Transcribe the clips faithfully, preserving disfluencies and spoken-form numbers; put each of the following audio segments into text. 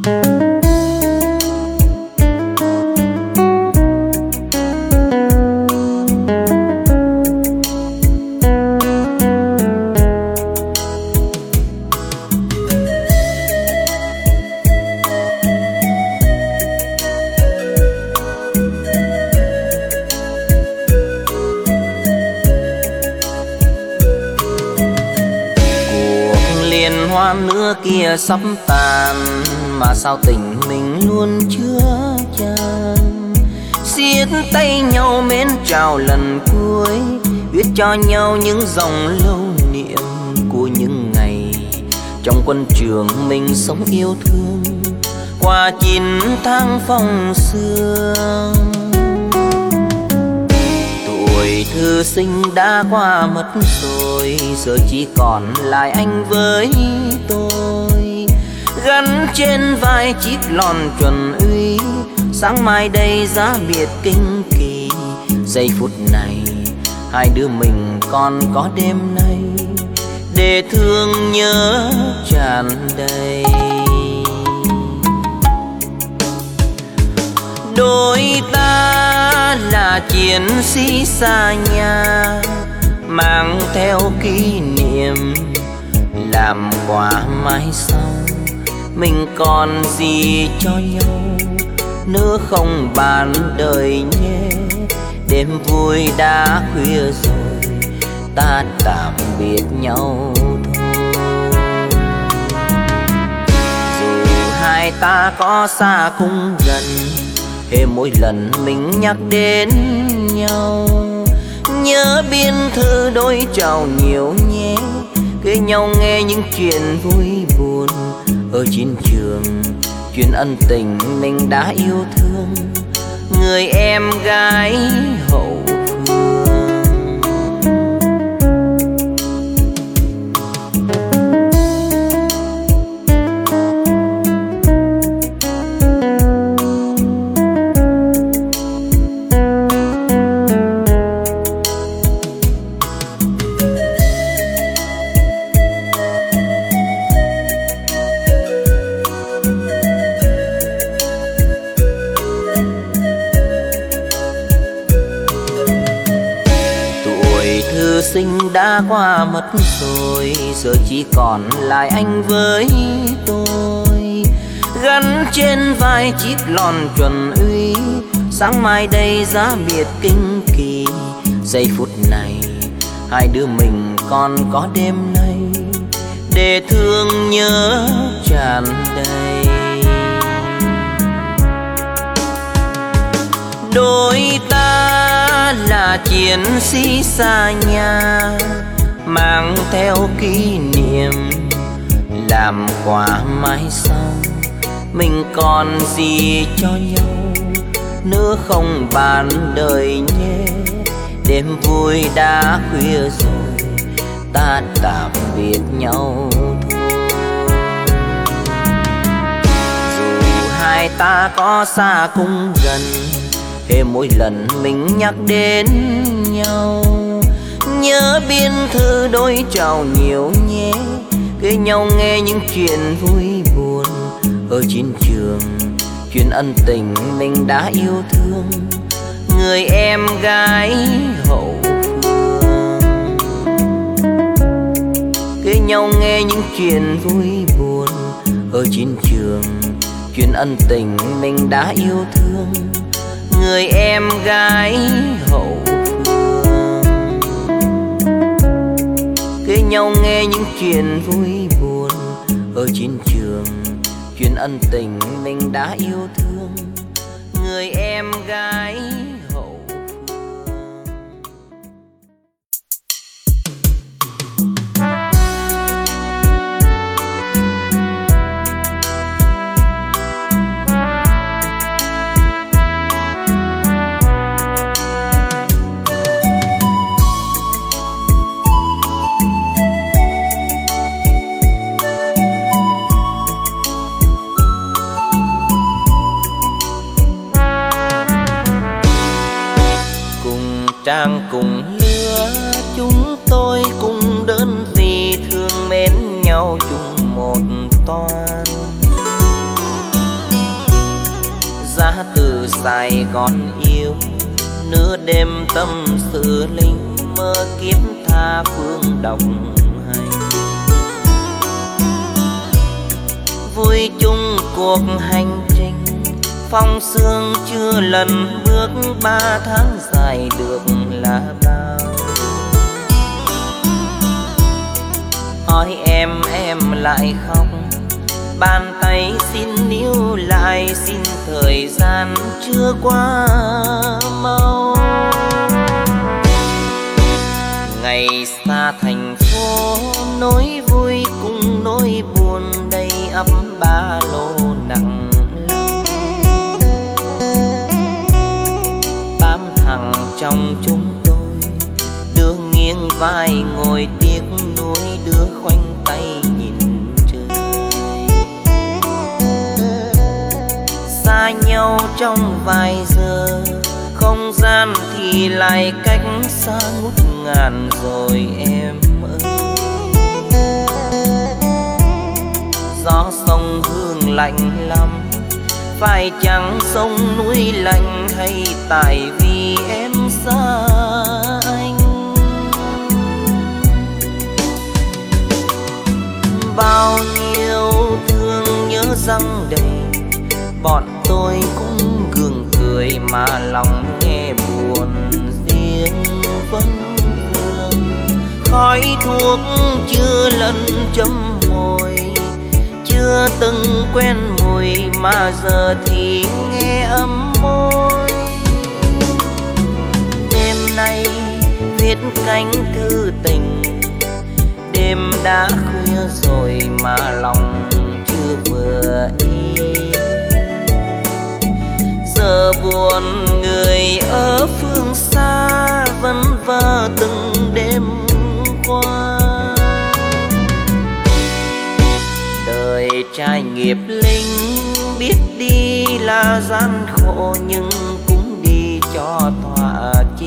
Nữa kia sắp tàn mà sao tình mình luôn chưa chan. Siết tay nhau mến chào lần cuối, viết cho nhau những dòng lâu niệm của những ngày trong quân trường mình sống yêu thương qua chín tháng phong sương. Tuổi thư sinh đã qua mất rồi, giờ chỉ còn lại anh với tôi, gắn trên vai chiếc lon chuẩn uy. Sáng mai đây giá biệt kinh kỳ, giây phút này hai đứa mình còn có đêm nay để thương nhớ tràn đầy. Đôi ta là chiến sĩ xa nhà, mang theo kỷ niệm làm quà mai sau. Mình còn gì cho nhau nữa không bàn đời nhé. Đêm vui đã khuya rồi, ta tạm biệt nhau thôi. Dù hai ta có xa cũng gần, hễ mỗi lần mình nhắc đến nhau nhớ biên thư đôi trao nhiều nhé. Kể nhau nghe những chuyện vui buồn ở chiến trường, chuyện ân tình mình đã yêu thương người em gái hậu phương. Sinh đã qua mất rồi, giờ chỉ còn lại anh với tôi, gắn trên vai chiếc lon chuẩn uy. Sáng mai đây giá biệt kinh kỳ, giây phút này hai đứa mình còn có đêm nay để thương nhớ tràn đầy. Đôi ta là chiến sĩ xa nhà, mang theo kỷ niệm làm quà mai sau. Mình còn gì cho nhau nữa không bàn đời nhé. Đêm vui đã khuya rồi, ta tạm biệt nhau thôi. Dù hai ta có xa cũng gần, hễ mỗi lần mình nhắc đến nhau nhớ biên thư đôi trao nhiều nhé. Kể nhau nghe những chuyện vui buồn ở chiến trường, chuyện ân tình mình đã yêu thương người em gái hậu phương. Kể nhau nghe những chuyện vui buồn ở chiến trường, chuyện ân tình mình đã yêu thương người em gái hậu phương. Kể nhau nghe những chuyện vui buồn ở chiến trường, chuyện ân tình mình đã yêu thương người em gái hậu phương. Trang cùng lứa chúng tôi cùng đơn vì thương mến nhau chung một toan. xa từ Sài Gòn yêu, nửa đêm tâm sự linh mơ kiếp tha phương đồng hành. Vui chung cuộc hành trình, phong sương chưa lần bước, ba tháng dài được là bao. Hỏi em em lại khóc, bàn tay xin níu lại, xin thời gian chưa qua mau. Ngày xa thành phố, nỗi vui cùng nỗi buồn đầy ắp ba lô nặng lòng. Bám thẳng trong chúng tôi, đưa nghiêng vai ngồi tiếc nuối, đưa khoanh tay nhìn trời. Xa nhau trong vài giờ, không gian thì lại cách xa ngút ngàn rồi em ơi. Gió sông hương lạnh lắm, phải chăng sông núi lạnh, hay tại vì em xa anh. Bao nhiêu thương nhớ răng đầy, bọn tôi cũng gượng cười mà lòng nghe buồn riêng vẫn vương. Khói thuốc chưa lần chấm môi, chưa từng quen mùi mà giờ thì nghe ấm môi. Đêm nay viết cánh thư tình, đêm đã khuya rồi mà lòng chưa vừa yên. Giờ buồn người ở phương xa, vẫn vơ từng đêm qua. Đời trai nghiệp linh, biết đi là gian khổ, nhưng cũng đi cho thỏa chí.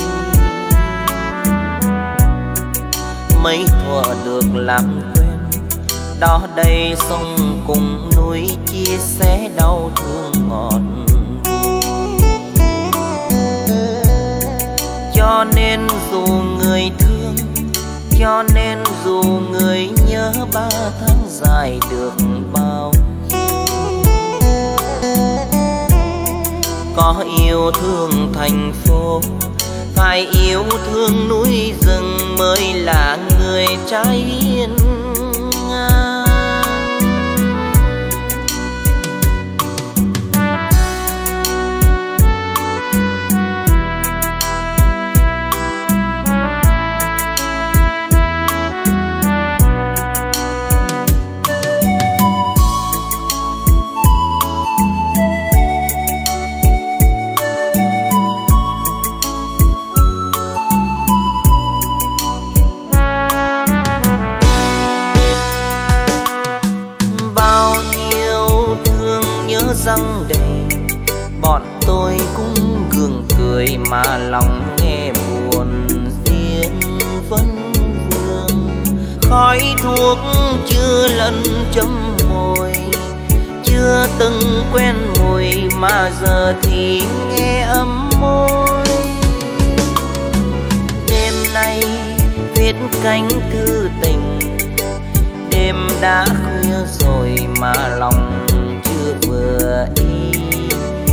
Mấy thuở được làm quen, đó đây sông cùng núi, chia sẻ đau thương ngọt. Cho nên dù người thương, cho nên dù người nhớ, ba tháng dài được bao nhiêu. Có yêu thương thành phố, phải yêu thương núi rừng mới là người trai hiên ngang. Răng đầy, bọn tôi cũng gượng cười mà lòng nghe buồn riêng vẫn vương. Khói thuốc chưa lần chấm môi, chưa từng quen mùi mà giờ thì nghe ấm môi. Đêm nay viết cánh thư tình, đêm đã khuya rồi mà lòng vừa yên.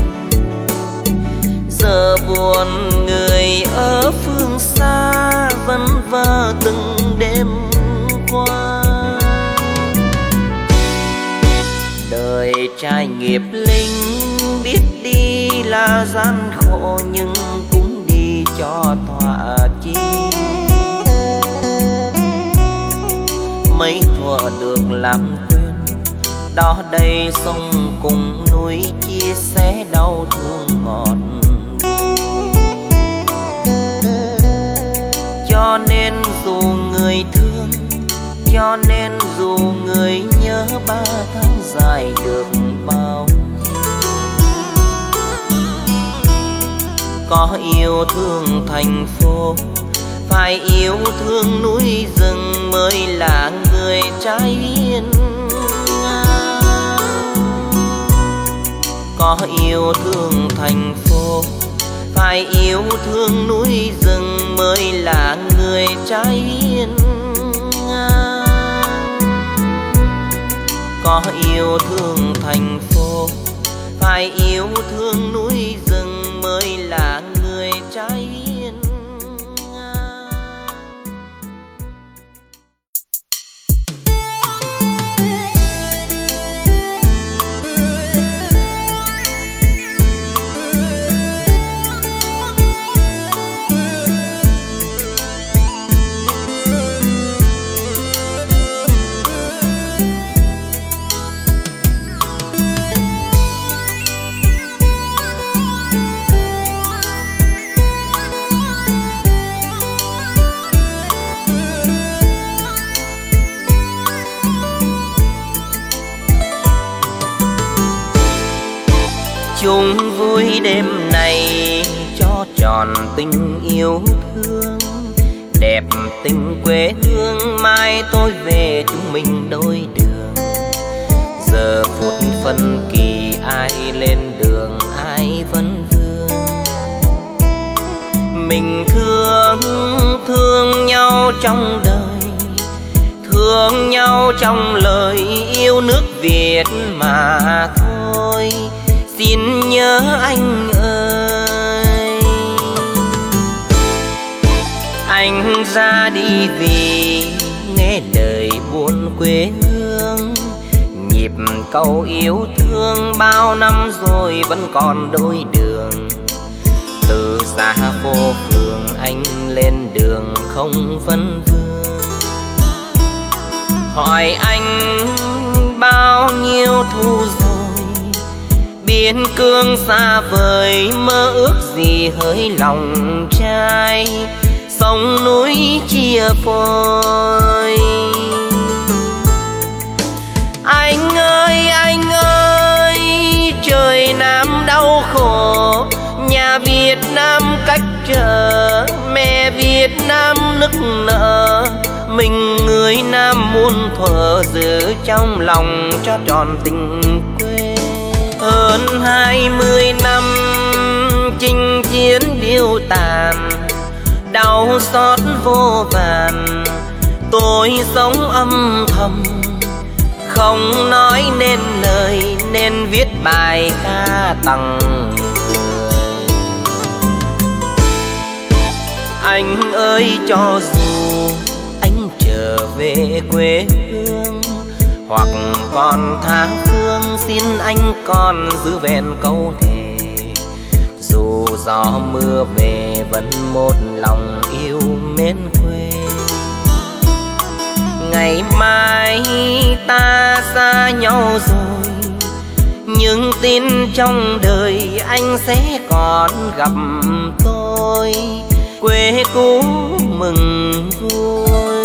Giờ buồn người ở phương xa, vẫn vơ từng đêm qua. Đời trai nghiệp linh, biết đi là gian khổ, nhưng cũng đi cho thỏa chí. Mấy thuở được làm quen, đó đây sông cùng núi, chia sẻ đau thương ngọt. Cho nên dù người thương, cho nên dù người nhớ, ba tháng dài được bao nhiêu. Có yêu thương thành phố, phải yêu thương núi rừng mới là người trai hiên ngang. Có Có yêu thương thành phố, phải yêu thương núi rừng mới là người trai hiên ngang. Có yêu thương thành phố, phải yêu thương núi rừng mới là người trai hiên ngang. Chung vui đêm này cho tròn tình yêu thương, đẹp tình quê hương mai tôi về chúng mình đôi đường. Giờ phút phân kỳ ai lên đường ai vẫn vương, mình thương thương nhau trong đời, thương nhau trong lời yêu nước Việt mà thôi. Xin nhớ anh ơi, anh ra đi vì nghe lời buồn quê hương. Nhịp câu yêu thương bao năm rồi vẫn còn đôi đường. Từ xa phố phường anh lên đường không phân vương. Hỏi anh bao nhiêu thu rồi, biên cương xa vời mơ ước gì hỡi lòng trai. Sông núi chia phôi, anh ơi anh ơi trời Nam đau khổ. Nhà Việt Nam cách trở, mẹ Việt Nam nức nở. Mình người Nam muôn thuở giữ trong lòng cho tròn tình quê. Hơn hai mươi năm chinh chiến điêu tàn, đau xót vô vàn. Tôi sống âm thầm không nói nên lời, nên viết bài ca tặng người. Anh ơi cho dù anh trở về quê hương, hoặc còn tha phương xin anh còn giữ vẹn câu thề. Dù gió mưa về vẫn một lòng yêu mến quê. Ngày mai ta xa nhau rồi, nhưng tin trong đời anh sẽ còn gặp tôi. Quê cũ mừng vui.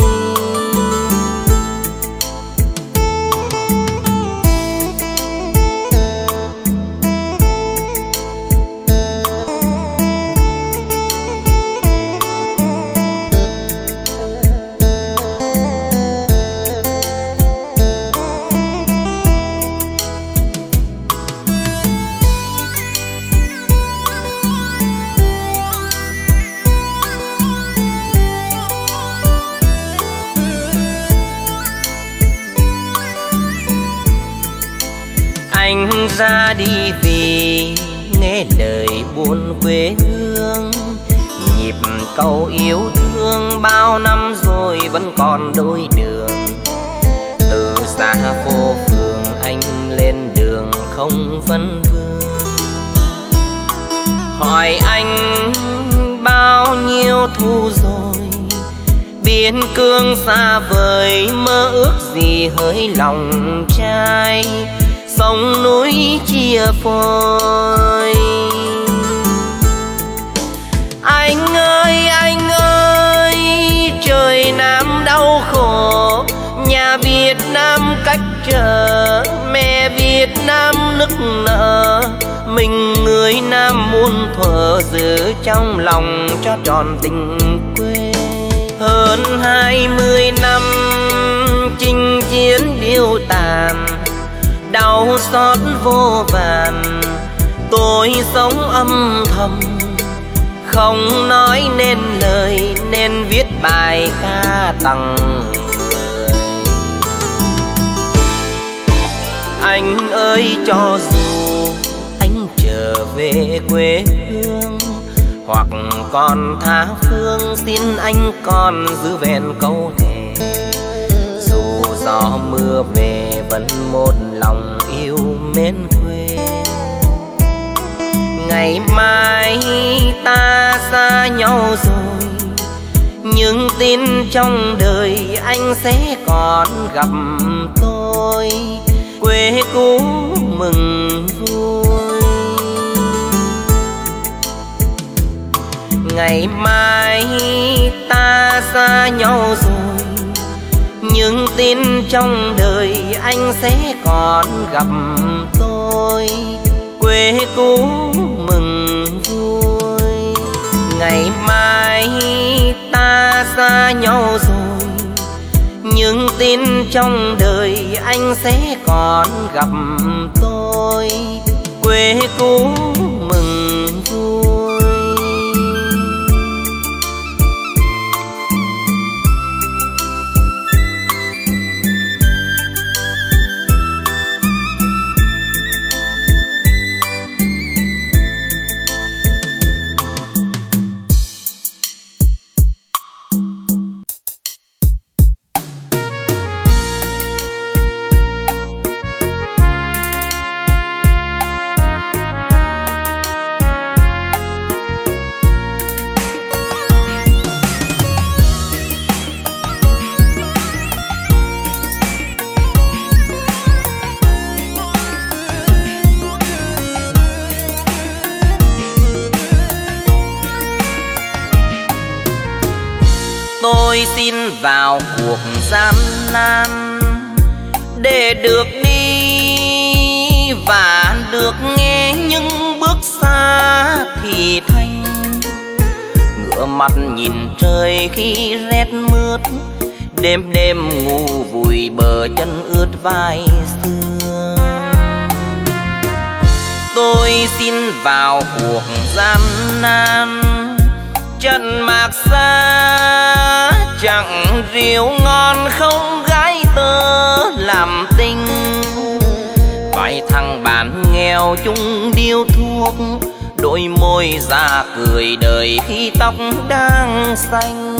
Anh ra đi vì nghe lời buồn quê hương. Nhịp câu yêu thương bao năm rồi vẫn còn đôi đường. Từ xa phố phường anh lên đường không phân vương. Hỏi anh bao nhiêu thu rồi, biên cương xa vời mơ ước gì hỡi lòng trai. Sông núi chia phôi, anh ơi anh ơi trời Nam đau khổ. Nhà Việt Nam cách trở, mẹ Việt Nam nức nở. Mình người Nam muôn thuở giữ trong lòng cho tròn tình quê. Hơn hai mươi năm chinh chiến điêu tàn, đau xót vô vàn. Tôi sống âm thầm, không nói nên lời, nên viết bài ca tặng người. Anh ơi, cho dù anh trở về quê hương hoặc còn tha phương, xin anh còn giữ vẹn câu thề. Dù gió mưa về vẫn một lòng yêu mến quê. Ngày mai ta xa nhau rồi, nhưng tin trong đời anh sẽ còn gặp tôi. Quê cũ mừng vui. Ngày mai ta xa nhau rồi, nhưng tin trong đời anh sẽ còn gặp tôi. Quê cũ mừng vui. Ngày mai ta xa nhau rồi, nhưng tin trong đời anh sẽ còn gặp tôi. Quê cũ mừng vui. Tôi xin vào cuộc gian nan để được đi và được nghe những bước xa thì thanh. Ngửa mặt nhìn trời khi rét mướt, đêm đêm ngủ vùi bờ chân ướt vai xưa. Tôi xin vào cuộc gian nan, chân mạc xa chẳng rượu ngon không gái tơ làm tình. Vài thằng bạn nghèo chung điếu thuốc, đôi môi ra cười đời khi tóc đang xanh.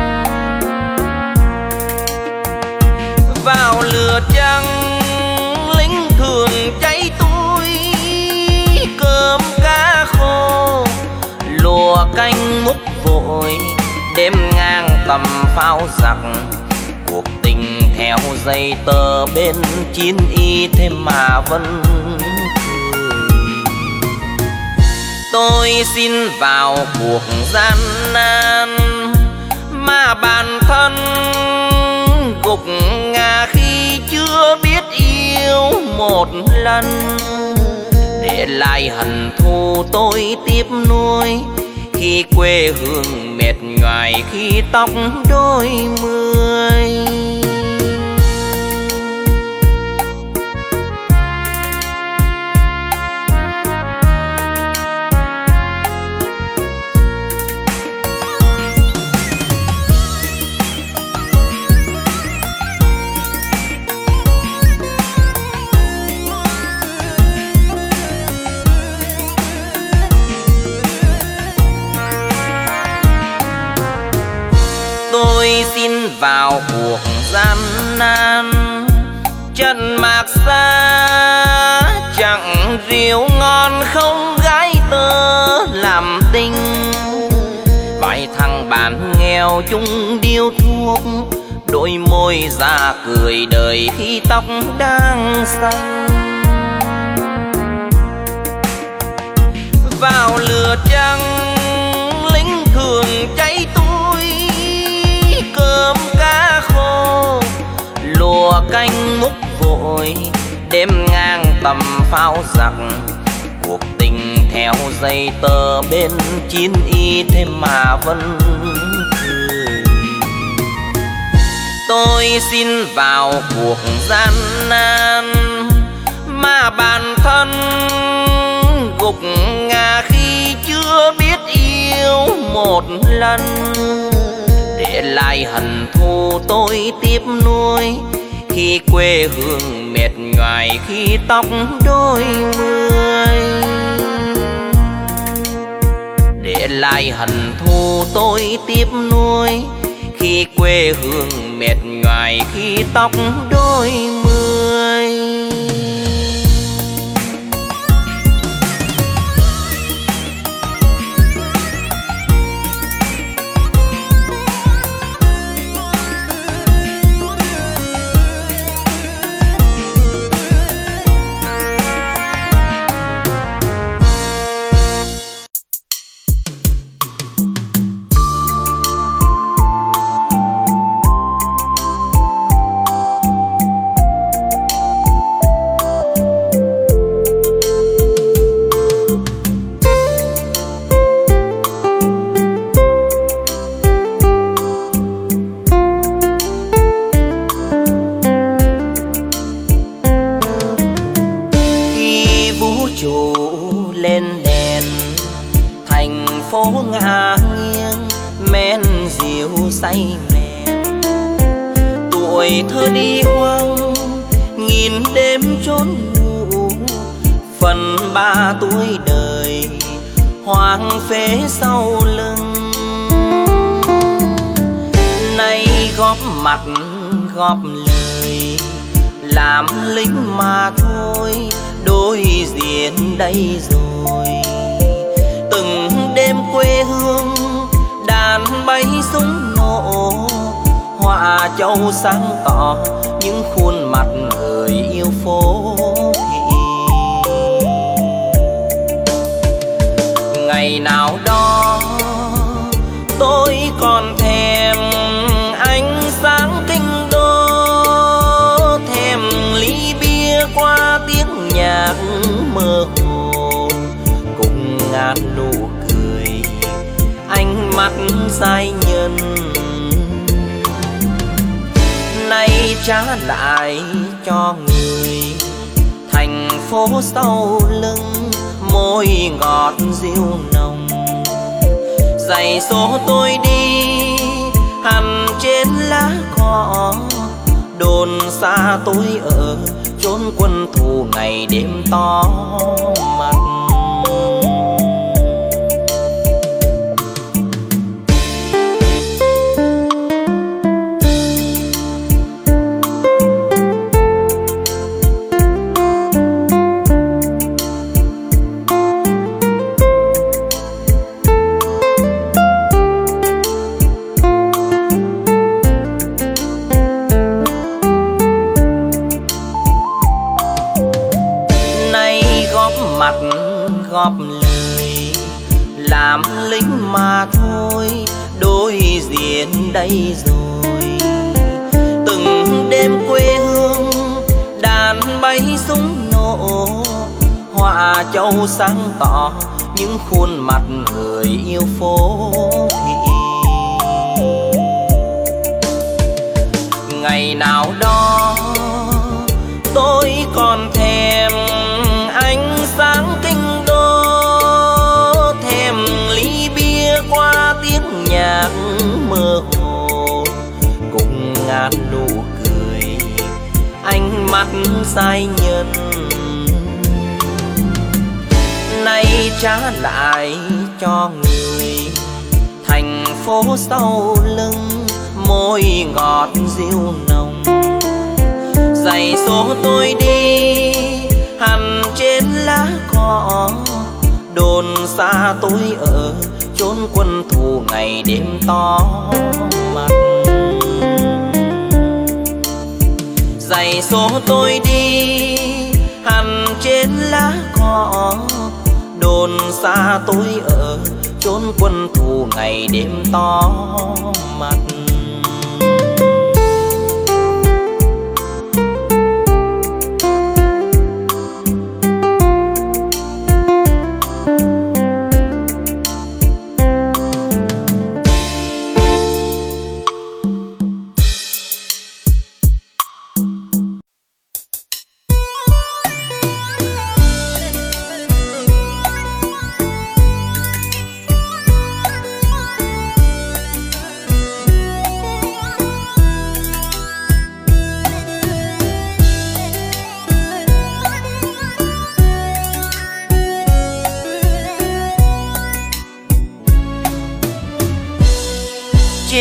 Vào lửa trắng lính thường cháy túi, cơm cá khô lùa canh múc vội. Đêm ngang tầm pháo giặc, cuộc tình theo dây tơ bên chín y thêm mà vẫn cười. Tôi xin vào cuộc gian nan mà bản thân gục ngã khi chưa biết yêu một lần. Để lại hận thù tôi tiếp nuôi, khi quê hương mệt nhoài khi tóc đôi mươi. Tôi xin vào cuộc gian nan, chân mạc xa chẳng rượu ngon không gái tơ làm tình. Vài thằng bạn nghèo chung điếu thuốc, đôi môi ra cười đời khi tóc đang xanh. Vào lửa trắng lính thường cháy túi, cơm cá khô lùa canh múc vội. Đêm ngang tầm pháo giặc, cuộc tình theo dây tơ bên chín y thêm mà vẫn cười. Tôi xin vào cuộc gian nan mà bản thân gục một lần, để lại hận thù tôi tiếp nuôi. Khi quê hương mệt nhoài, khi tóc đôi mươi, để lại hận thù tôi tiếp nuôi. Khi quê hương mệt nhoài, khi tóc đôi mươi. Ngả nghiêng men rượu say mèn, tuổi thơ đi hoang nghìn đêm trốn ngủ. Phần ba tuổi đời hoang phế sau lưng, nay góp mặt góp lời làm lính mà thôi, đối diện đây rồi. Từng đêm quê hương đàn bay súng nổ, họa châu sáng tỏ những khuôn mặt người yêu phố thị. Ngày nào đó tôi còn thèm ánh sáng kinh đô, thèm ly bia qua tiếng nhạc mơ hồ, cùng ngàn nụ cười ánh mắt giai nhân. Nay trả lại cho người thành phố sau lưng, môi ngọt dịu nồng. Giày số tôi đi hằn trên lá cỏ, đồn xa tôi ở chốn quân thù ngày đêm to mặt. Góp lời làm lính mà thôi, đối diện đây rồi. Từng đêm quê hương đàn bay súng nổ, họa châu sáng tỏ những khuôn mặt người yêu phố thị. Ngày nào đó tôi còn thèm ánh sáng kinh đô, thèm ly bia qua tiếng nhạc mơ hồ, cùng ngàn nụ cười ánh mắt giai nhân. Nay trả lại cho người thành phố sau lưng, môi ngọt dịu nồng. Giày số tôi đi hằn trên lá cỏ, đồn xa tôi ở chốn quân thù ngày đêm to mặt. Giày số tôi đi hằn trên lá cỏ, đồn xa tôi ở chốn quân thù ngày đêm to mặt.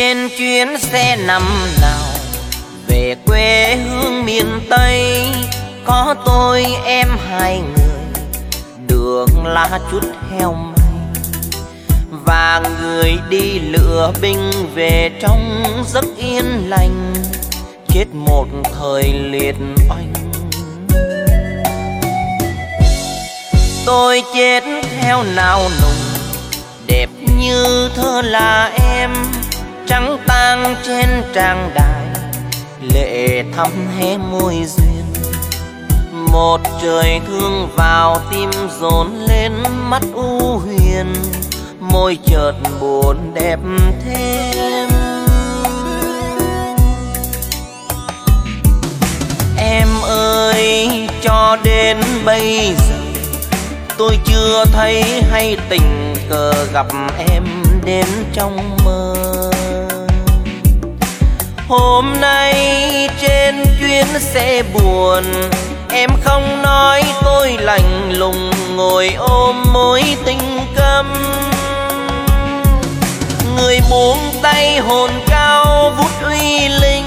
Trên chuyến xe năm nào về quê hương miền Tây, có tôi em hai người, đường lá chút heo may, và người đi lựa binh về trong giấc yên lành, chết một thời liệt oanh. Tôi chết theo nào nùng, đẹp như thơ là em, trắng tang trên trang đài, lệ thắm hé môi duyên. Một trời thương vào tim dồn lên mắt u huyền, môi chợt buồn đẹp thêm. Em ơi, cho đến bây giờ tôi chưa thấy hay tình cờ gặp em đến trong mơ. Hôm nay trên chuyến xe buồn, em không nói tôi lạnh lùng ngồi ôm mối tình câm. Người buông tay hồn cao vút uy linh,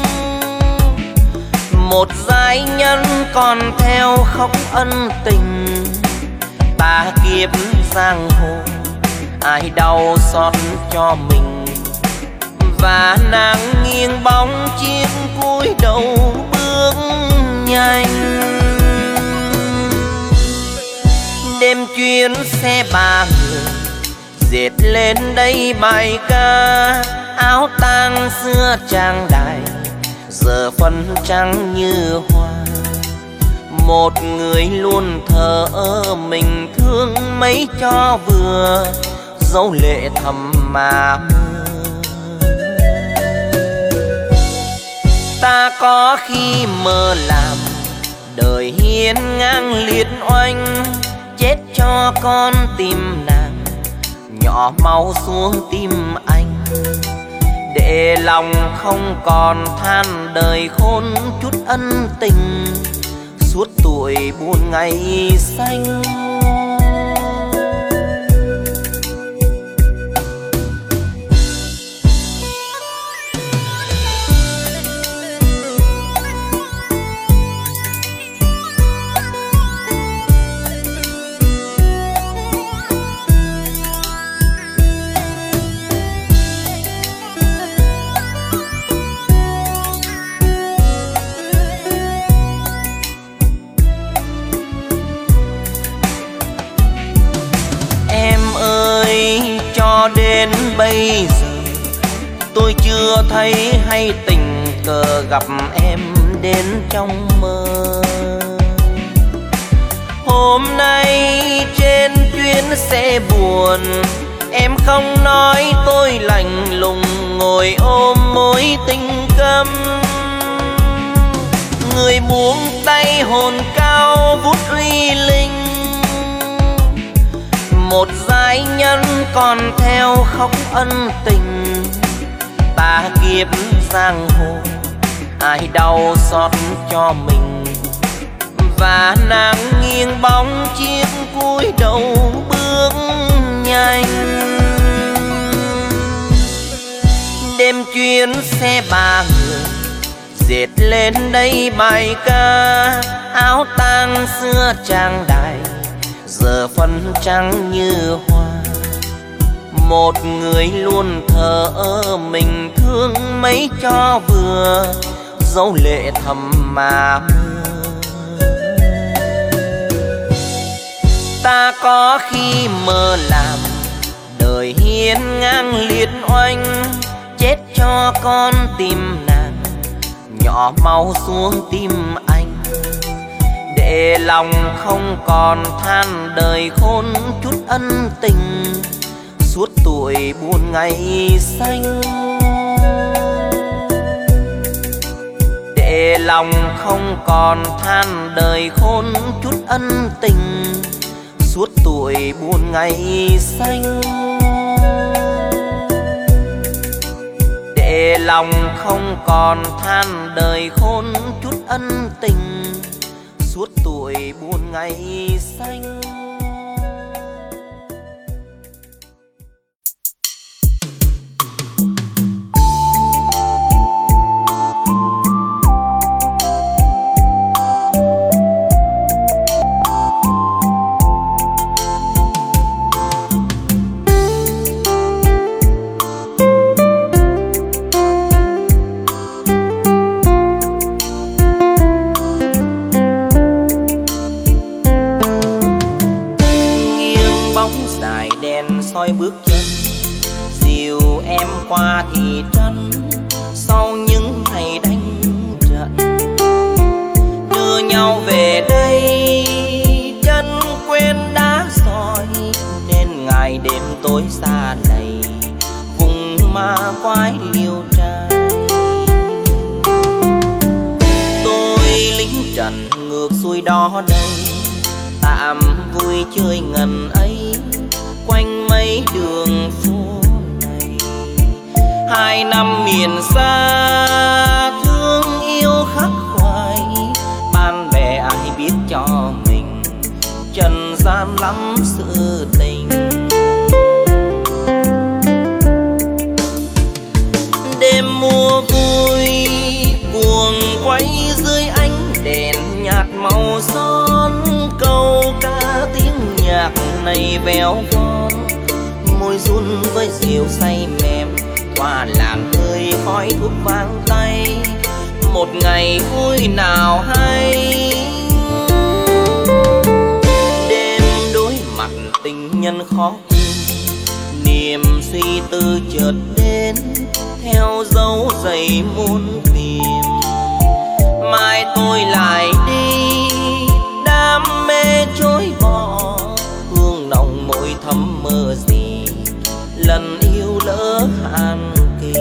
một giai nhân còn theo khóc ân tình. Ta kiếp giang hồ ai đau xót cho mình, và nàng nghiêng bóng chiếc cúi đầu bước nhanh. Đêm chuyến xe ba người dệt lên đây bài ca, áo tang xưa trang đài giờ phân trắng như hoa. Một người luôn thờ ơ mình thương mấy cho vừa, dấu lệ thầm mà mưa. Ta có khi mơ làm đời hiên ngang liệt oanh, chết cho con tim nàng nhỏ máu xuống tim anh, để lòng không còn than đời khôn chút ân tình, suốt tuổi buồn ngày xanh. Cho đến bây giờ tôi chưa thấy hay tình cờ gặp em đến trong mơ. Hôm nay trên chuyến xe buồn, em không nói tôi lạnh lùng ngồi ôm mối tình câm. Người buông tay hồn cao vút uy linh, một giai nhân còn theo khóc ân tình. Ta kiếp giang hồ ai đau xót cho mình, và nàng nghiêng bóng chiếc cúi đầu bước nhanh. Đêm chuyến xe ba người dệt lên đây bài ca, áo tang xưa trang đài giờ phân trắng như hoa. Một người luôn thờ ơ mình thương mấy cho vừa, dấu lệ thầm mà mưa. Ta có khi mơ làm đời hiên ngang liệt oanh, chết cho con tim nàng nhỏ máu xuống tim anh, để lòng không còn than đời khôn chút ân tình, suốt tuổi buồn ngày xanh. Để lòng không còn than đời khôn chút ân tình, suốt tuổi buồn ngày xanh. Để lòng không còn than đời khôn chút ân tình, suốt tuổi buồn ngày xanh. soi bước chân, dìu em qua thị trấn sau những ngày đánh trận, đưa nhau về đây chân quên đã soi, nên ngày đêm tối xa này vùng ma quái liêu trai. Tôi lính trần ngược xuôi đó đây, tạm vui chơi ngần ấy quanh mấy đường phố này. Hai năm miền xa thương yêu khắc khoải, bạn bè ai biết cho mình trần gian lắm sự tình. Đêm mùa vui cuồng quay dưới ánh đèn nhạt màu son, câu ca tiếng nhạc này véo von, môi run với rượu say mềm qua làn hơi khói thuốc vang tay. Một ngày vui nào hay, đêm đối mặt tình nhân khó quên, niềm suy tư chợt đến theo dấu giày muôn tìm. Mai tôi lại đi đam mê trôi bỏ, hương nồng môi thắm mơ gì lần yêu lỡ hạn kỳ.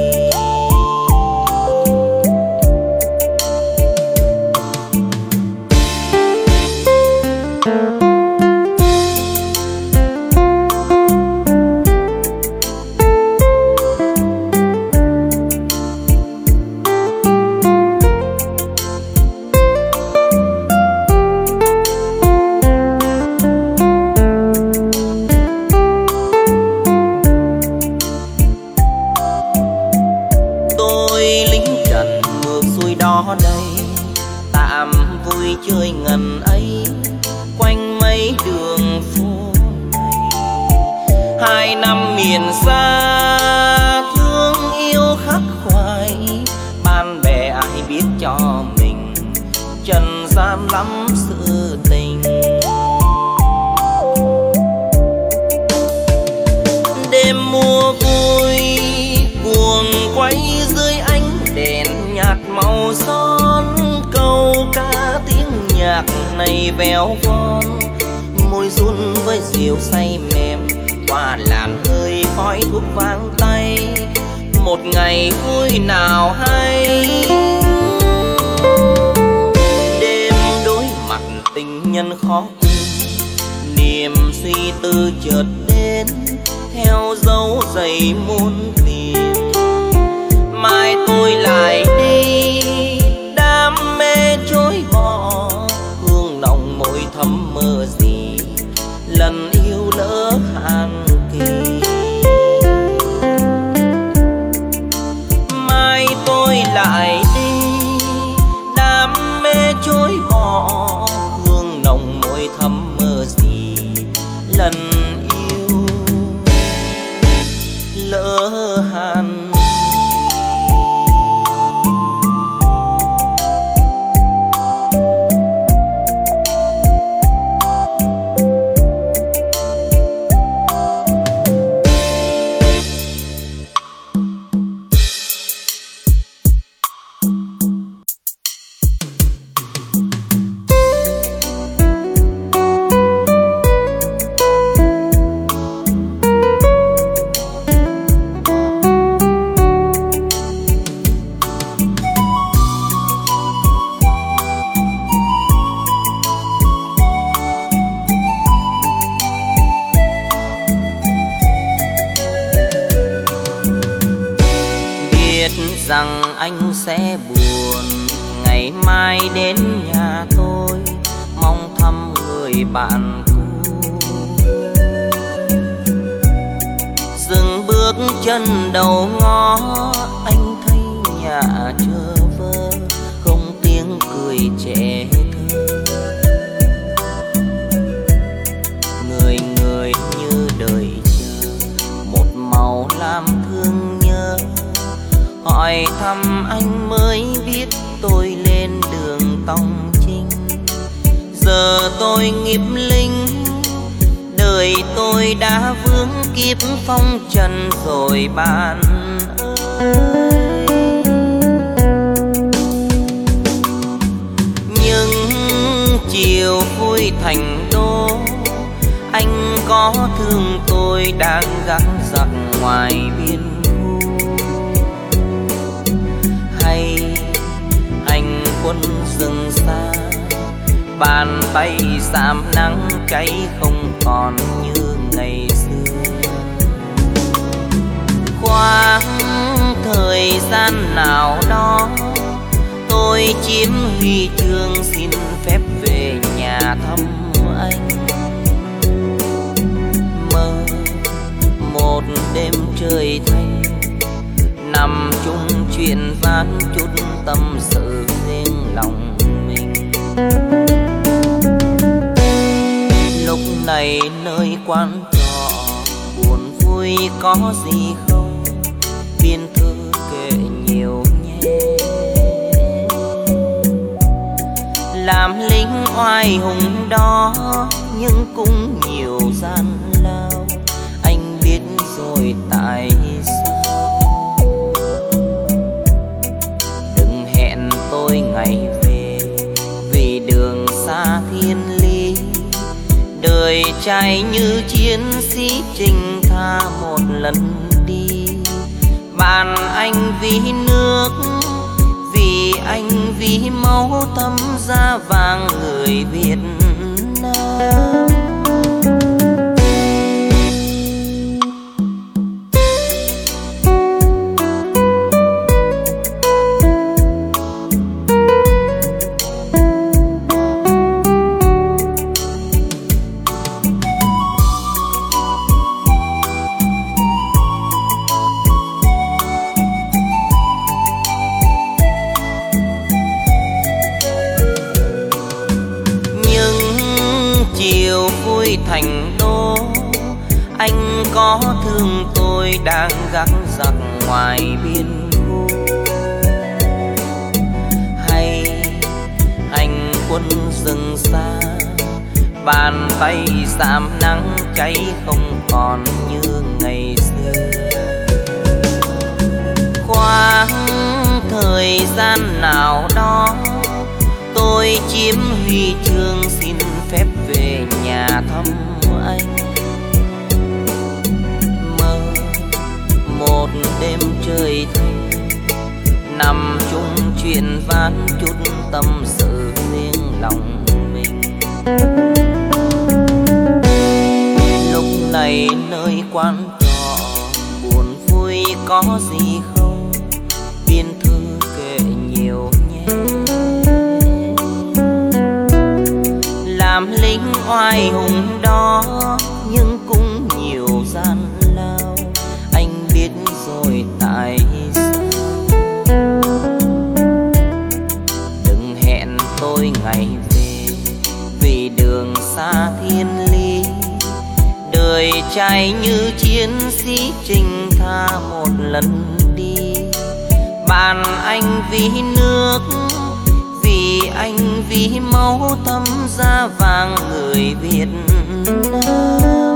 Chơi ngần ấy quanh mấy đường phố này. Hai năm miền xa thương yêu khắc khoải, bạn bè ai biết cho mình trần gian lắm sự tình. Đêm mùa vui cuồng quay dưới ánh đèn nhạt màu son, câu ca tiếng nhạc này véo von, môi run với rượu say mềm qua làn hơi khói thuốc vang tay. Một ngày vui nào hay, đêm đối mặt tình nhân khó quên, niềm suy tư chợt đến theo dấu giày muôn tìm. Mai tôi lại đi đam mê trôi bỏ, hương nồng môi thắm mơ gì lần yêu lỡ hạn kỳ. Mai tôi lại đi đam mê trôi bỏ, hương nồng môi thắm mơ gì lần yêu lỡ hạn. Rằng anh sẽ buồn ngày mai đến nhà tôi mong thăm người bạn cũ. Dừng bước chân đầu ngõ, anh thấy nhà chờ vơ không tiếng cười trẻ thơ. Người người như đời chờ một màu lam thương nhớ, hỏi thăm anh mới biết tôi lên đường tòng chinh. Giờ tôi nghiệp linh Đời tôi đã vướng kiếp phong trần rồi bạn ơi. Nhưng chiều vui thành đô, anh có thương tôi đang gắng giặc ngoài biên thu, hay hành quân rừng xa, bàn tay giảm nắng cháy không còn như ngày xưa. Khoảng thời gian nào đó tôi chiếm huy chương xin phép về nhà thăm anh. Mơ một đêm trời thanh, nằm chung chuyện ván chút tâm sự riêng lòng mình. Lúc này nơi quán trọ buồn vui có gì không, biên thư kể nhiều nhé. Làm lính oai hùng đó nhưng cũng nhiều gian lao, anh biết rồi tại sao. Đừng hẹn tôi ngày về vì đường xa thiên lý, đời trai như chiến sĩ trình tha một lần đi. Bạn anh vì nước, vì anh vì máu thấm da vàng người Việt Nam. Thành đô, anh có thương tôi đang gắng giặc ngoài biên thu, hay hành quân rừng xa, bàn tay giảm nắng cháy không còn như ngày xưa. Khoảng thời gian nào đó tôi chiếm huy chương xin phép về nhà thăm anh. Mơ một đêm trời thanh, nằm chung chuyện ván chút tâm sự riêng lòng mình. Lúc này nơi quán trọ buồn vui có gì không, biên thư kể nhiều nhé. Làm lính oai hùng đó nhưng cũng nhiều gian lao, anh biết rồi tại sao. Đừng hẹn tôi ngày về vì đường xa thiên lý, đời trai như chiến sĩ trình tha một lần đi. Bạn anh vì nước, vì anh vì máu thấm da vàng người Việt Nam.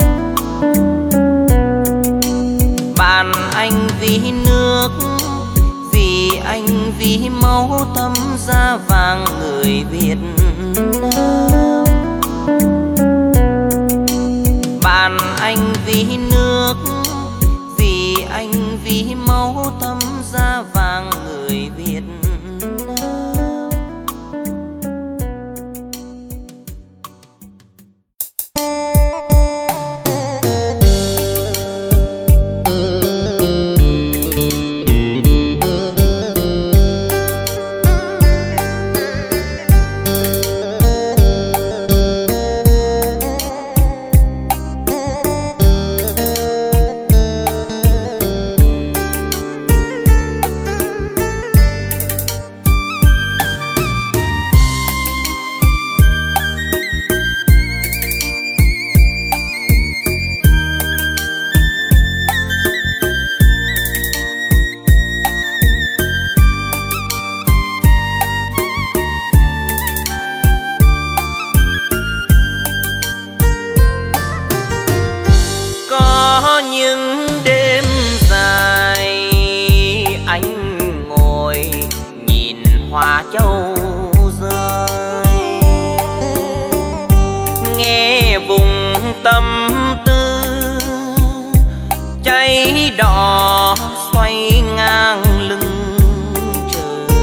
Bạn anh vì nước, vì anh vì máu thấm da vàng người Việt Nam. Bạn anh vì nước, vì anh vì máu thấm da vàng người Việt Nam. vùng tâm tư cháy đỏ xoay ngang lưng trời.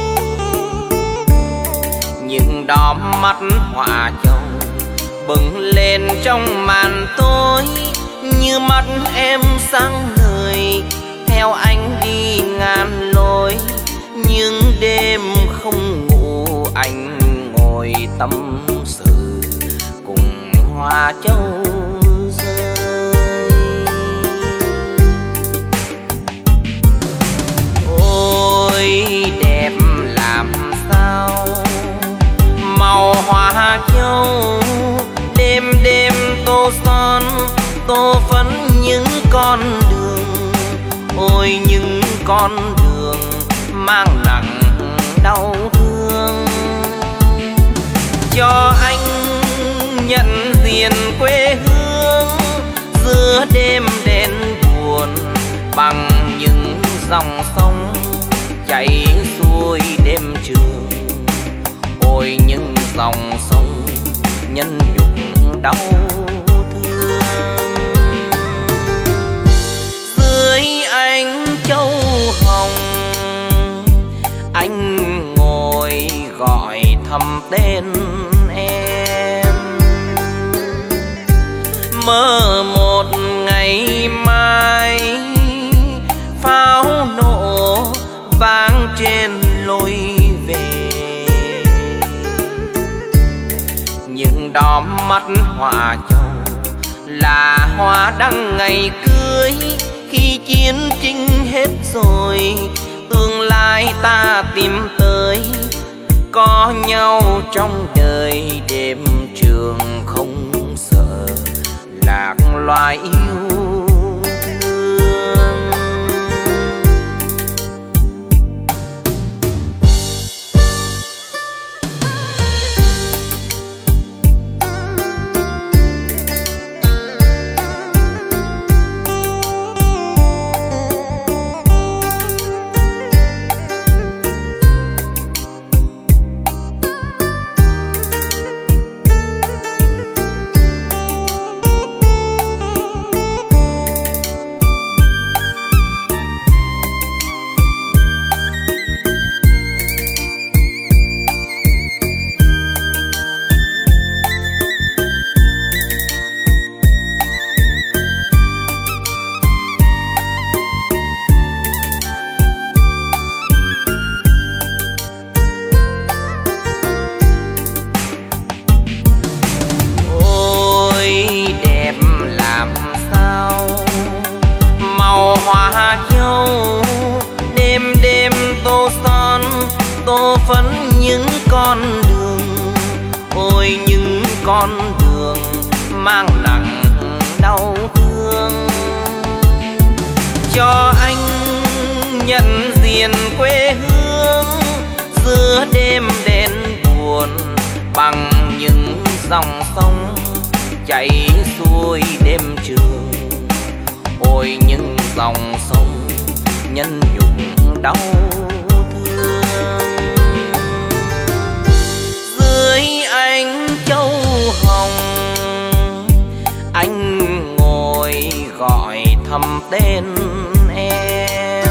Những đóm mắt họa châu bừng lên trong màn tối, như mắt em sáng ngời theo anh đi ngàn lối. Nhưng đêm không ngủ anh ngồi tâm sự cùng hoa châu rơi. Ôi đẹp làm sao màu hoa châu, đêm đêm tô son tô phấn những con đường. Ôi những con đường mang nặng đau thương, cho anh nhận diện quê hương giữa đêm đen buồn bằng những dòng sông chảy xuôi đêm trường. Ôi những dòng sông nhân nhục đau thương. Dưới ánh châu hồng anh ngồi gọi thầm tên em. Mơ một ngày mai pháo nổ vang trên lối về. Những đóm mắt hoa châu là hoa đăng ngày cưới. Khi chiến tranh hết rồi tương lai ta tìm tới, có nhau trong đời đêm trường không sợ lạc loài yêu thương. Tô phấn những con đường. Ôi những con đường mang nặng đau thương, cho anh nhận diện quê hương giữa đêm đen buồn bằng những dòng sông chảy xuôi đêm trường. Ôi những dòng sông nhân nhục đau thương. Dưới ánh châu hồng anh ngồi gọi thầm tên em.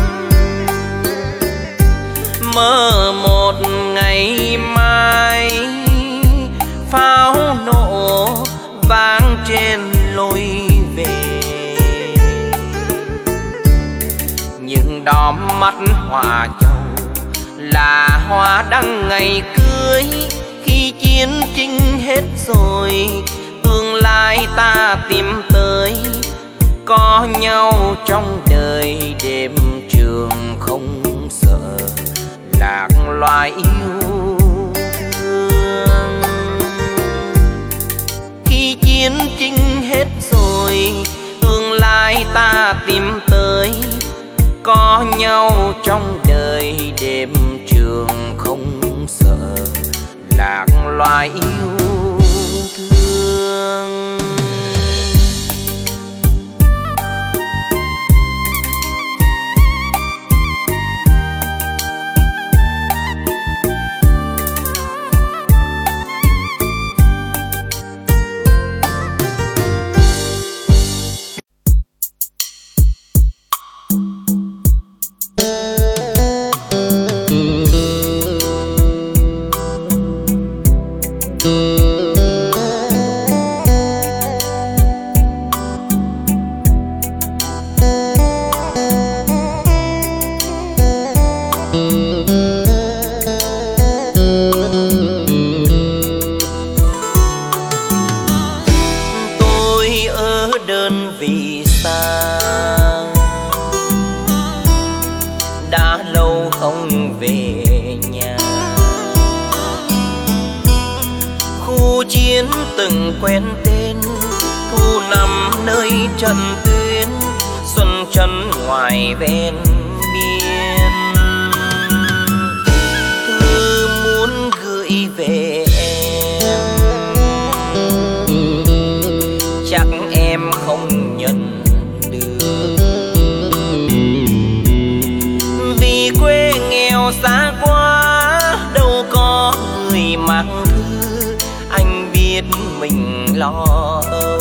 Mơ một ngày mai pháo nổ vang trên lối về. Những đóm mắt hoa châu là hoa đăng ngày cưới. Khi chiến tranh hết rồi tương lai ta tìm tới, có nhau trong đời đêm trường không sợ lạc loài yêu thương. Khi chiến tranh hết rồi tương lai ta tìm tới, có nhau trong đời đêm trường không sợ lạc loài yêu thương. đơn vì xa, đã lâu không về nhà. Khu chiến từng quen tên, thu nằm nơi trận tuyến, xuân chân ngoài ven biên. Thư muốn gửi về em, chắc em không nhận được, vì quê nghèo xa quá, đâu có người mang thư. Anh biết mình lo âu,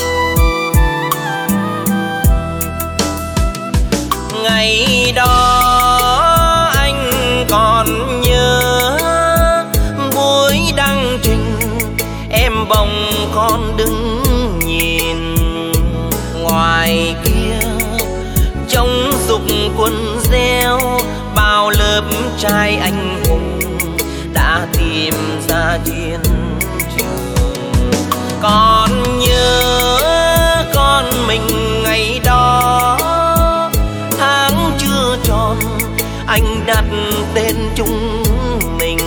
ngày đó anh còn nhớ, buổi đăng trình em bồng con đứng nhìn. Ngoài kia trống dục quân gieo, bao lớp trai anh hùng đã tìm ra chiến trường. Còn nhớ con mình ngày đó, tháng chưa tròn anh đặt tên chúng mình.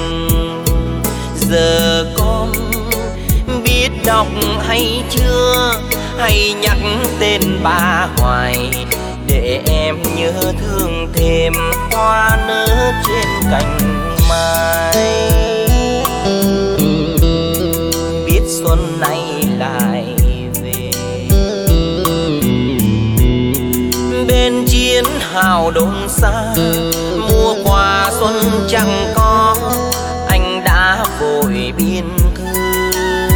Giờ con biết đọc hay chưa, hay nhắc tên bà hoài, để em nhớ thương thêm hoa nở trên cành mai. Biết xuân nay lại về, bên chiến hào đồn xa, mua quà xuân chẳng có, anh đã vội biên thư.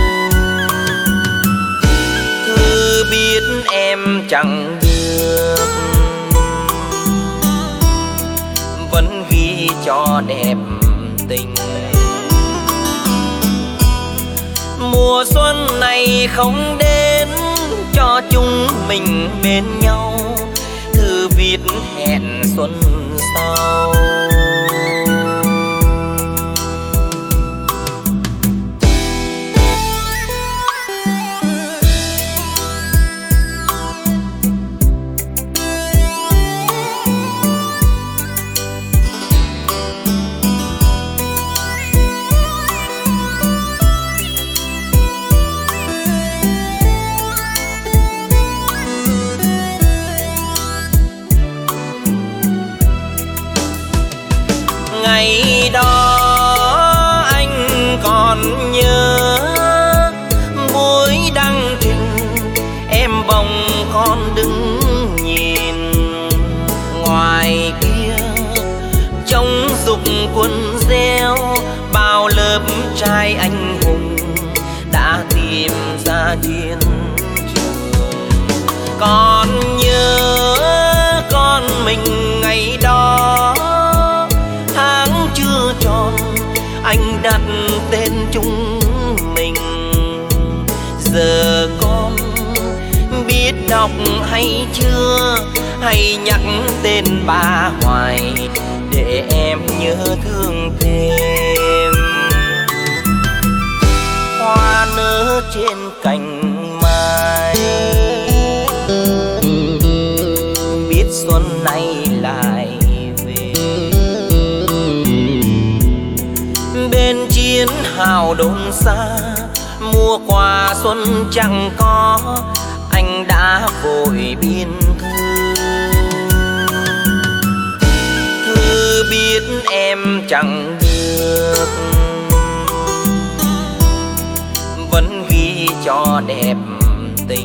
Thư biết em chẳng được, vẫn ghi cho đẹp tình. Mùa xuân này không đến, cho chúng mình bên nhau, thư viết hẹn xuân sau. Ngày đó anh còn nhớ, buổi đăng trình em bồng con đứng nhìn. Ngoài kia trống dục quân gieo, bao lớp trai anh hùng đã tìm ra chiến trường. Còn nhớ con mình ngày đó, tháng chưa tròn anh đặt tên chúng mình. Giờ con biết đọc hay chưa, hay nhắc tên bà hoài, để em nhớ thương thêm hoa nở trên cành mai. Biết xuân nay lại về, bên chiến hào đồn xa, mua quà xuân chẳng có, anh đã vội biên thư. Thư biết em chẳng được, vẫn ghi cho đẹp tình.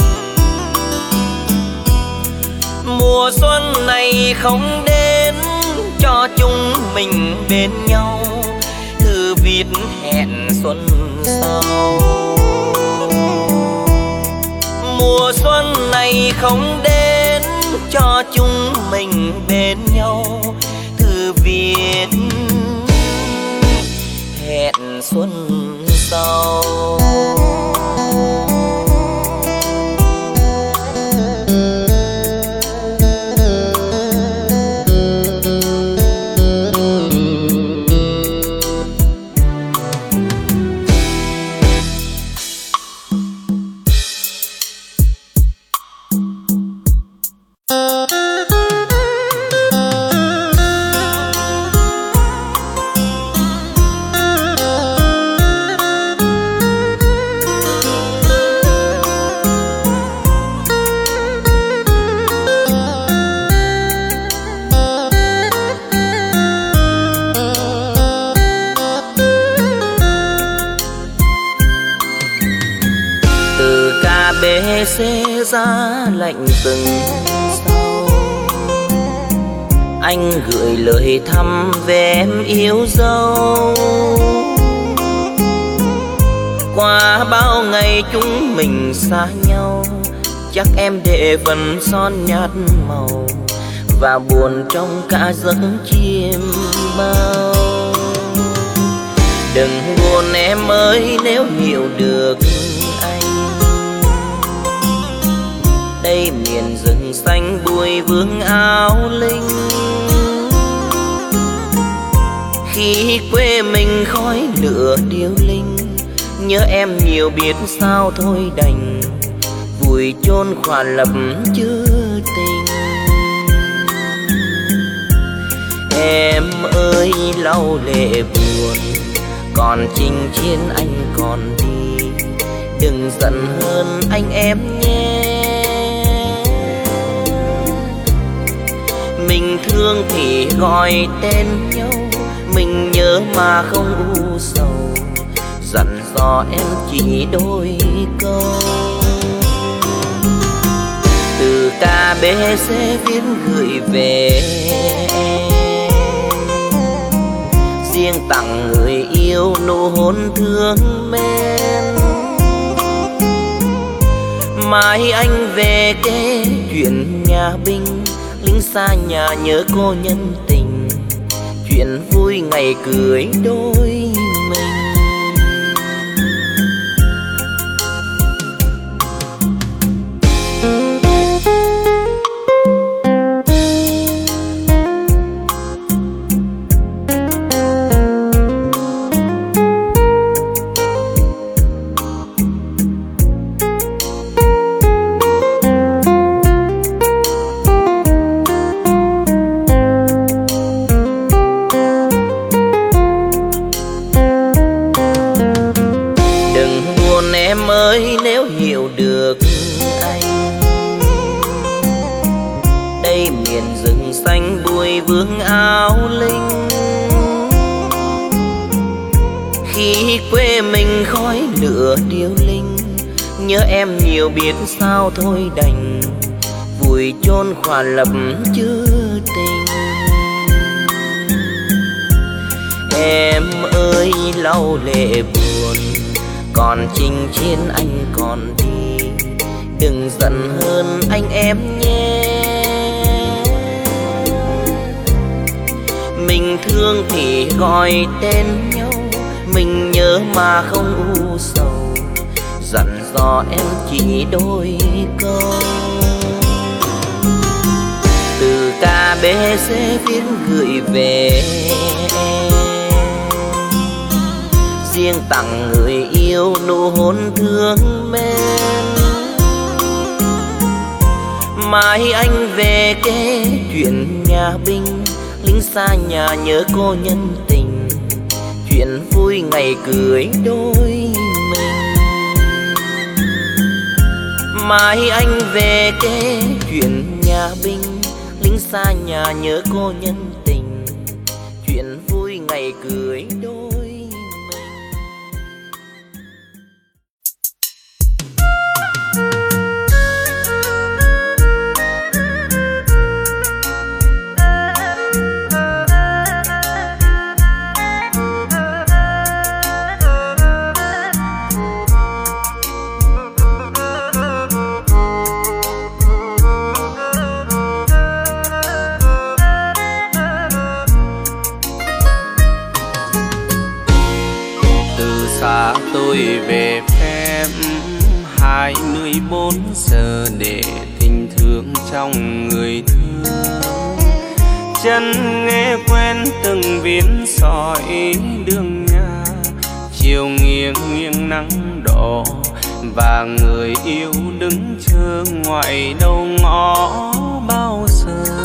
Mùa xuân này không đến, cho chúng mình bên nhau, thư viết hẹn xuân sau. Mùa xuân này không đến, cho chúng mình bên nhau, thư viết hẹn xuân sau. bể xê giá lạnh từng sau. Anh gửi lời thăm về em yêu dấu. Qua bao ngày chúng mình xa nhau, chắc em để phần son nhạt màu và buồn trong cả giấc chim bao. Đừng buồn em ơi nếu hiểu được anh, đây miền rừng xanh bụi vương áo linh. Khi quê mình khói lửa điêu linh, nhớ em nhiều biết sao thôi đành vùi chôn khoản lập chữ tình. Em ơi lau lệ buồn, còn chinh chiến anh còn đi, đừng giận hơn anh em nhé. Mình thương thì gọi tên nhau, mình nhớ mà không u sầu, dặn dò em chỉ đôi câu. Từ ca bê xê viết gửi về em, riêng tặng người yêu nụ hôn thương mến. Mai anh về kể chuyện nhà binh, lính xa nhà nhớ cô nhân tình, chuyện vui ngày cưới đôi mình. Nếu hiểu được anh, đây miền rừng xanh bụi vương áo linh. Khi quê mình khói lửa điêu linh, nhớ em nhiều biết sao thôi đành vùi chôn khoản lập chữ tình. Em ơi lau lệ buồn, còn chinh chiến anh còn đi, đừng giận hơn anh em nhé. Mình thương thì gọi tên nhau, mình nhớ mà không u sầu, dặn dò em chỉ đôi câu. Từ ca bê xê viết gửi về em, riêng tặng người yêu nụ hôn thương mến. Mai anh về kể chuyện nhà binh, lính xa nhà nhớ cô nhân tình, chuyện vui ngày cưới đôi mình. Mai anh về kể chuyện nhà binh, lính xa nhà nhớ cô nhân tình, chuyện vui ngày cưới đôi. Tôi về phép hai mươi bốn giờ để tình thương trong người thương. Chân nghe quen từng viên sỏi đường nhà, chiều nghiêng nghiêng nắng đỏ và người yêu đứng chờ ngoài đầu ngõ bao giờ.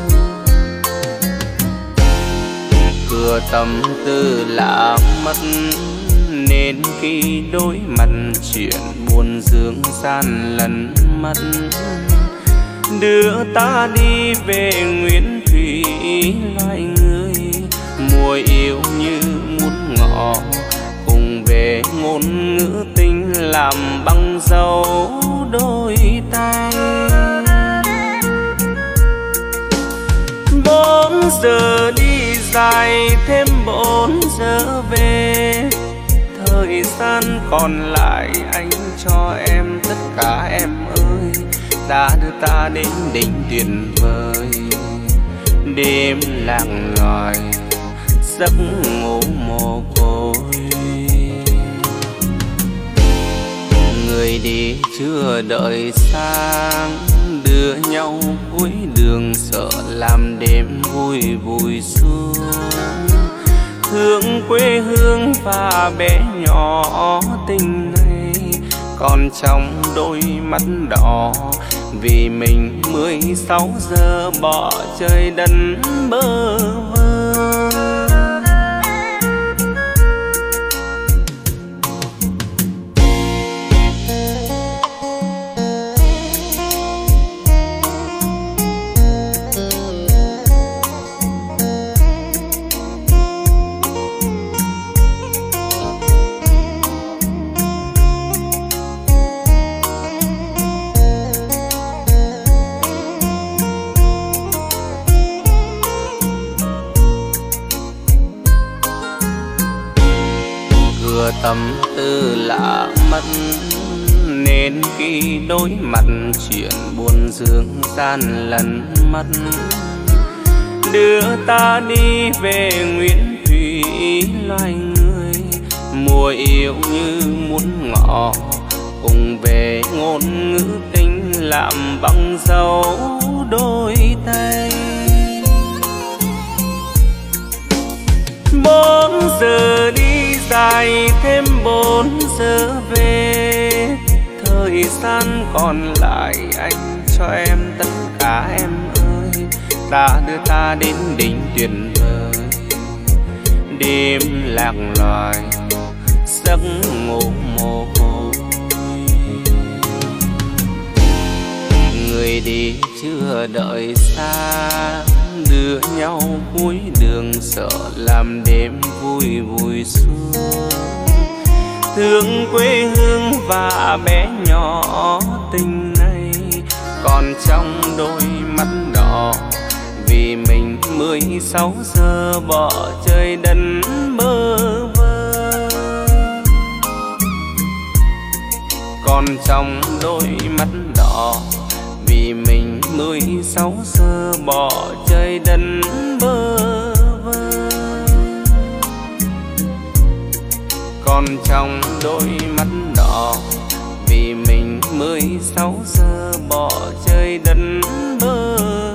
Cửa tâm tư lạ mất, nên khi đối mặt chuyện buồn dương gian lẫn mất. Đưa ta đi về nguyên thủy loài người, mùa yêu như muốn ngọ, cùng về ngôn ngữ tình làm bằng dấu tay. Bốn giờ đi dài thêm bốn giờ về, thời gian còn lại anh cho em tất cả em ơi, đã đưa ta đến đỉnh tuyệt vời. Đêm lặng lỏi giấc ngủ mồ côi, người đi chưa đợi sáng, đưa nhau cuối đường sợ làm đêm vui vùi xuống. Thương quê hương và bé nhỏ tình này còn trong đôi mắt đỏ, vì mình mười sáu giờ bỏ chơi đần bơ vơ. Tâm tư lạ mất nên khi đối mặt chuyện buồn dương gian lần mất, đưa ta đi về Nguyễn Thủy loài người. Mùa yêu như muốn ngỏ cùng về ngôn ngữ tình làm bằng dấu đôi tay. Bốn giờ đi dài thêm bốn giờ về, thời gian còn lại anh cho em tất cả em ơi, đã đưa ta đến đỉnh tuyệt vời. Đêm lạc loài giấc ngủ mồ côi, người đi chưa đợi xa, đưa nhau cuối đường sợ làm đêm vui vùi xuống. Thương quê hương và bé nhỏ tình này còn trong đôi mắt đỏ, vì mình mười sáu giờ bỏ chơi đần bơ vơ. Còn trong đôi mắt đỏ, vì mình mười sáu giờ bỏ chơi đần bơ vơ. Còn trong đôi mắt đỏ, vì mình mười sáu giờ bỏ chơi đần bơ vơ.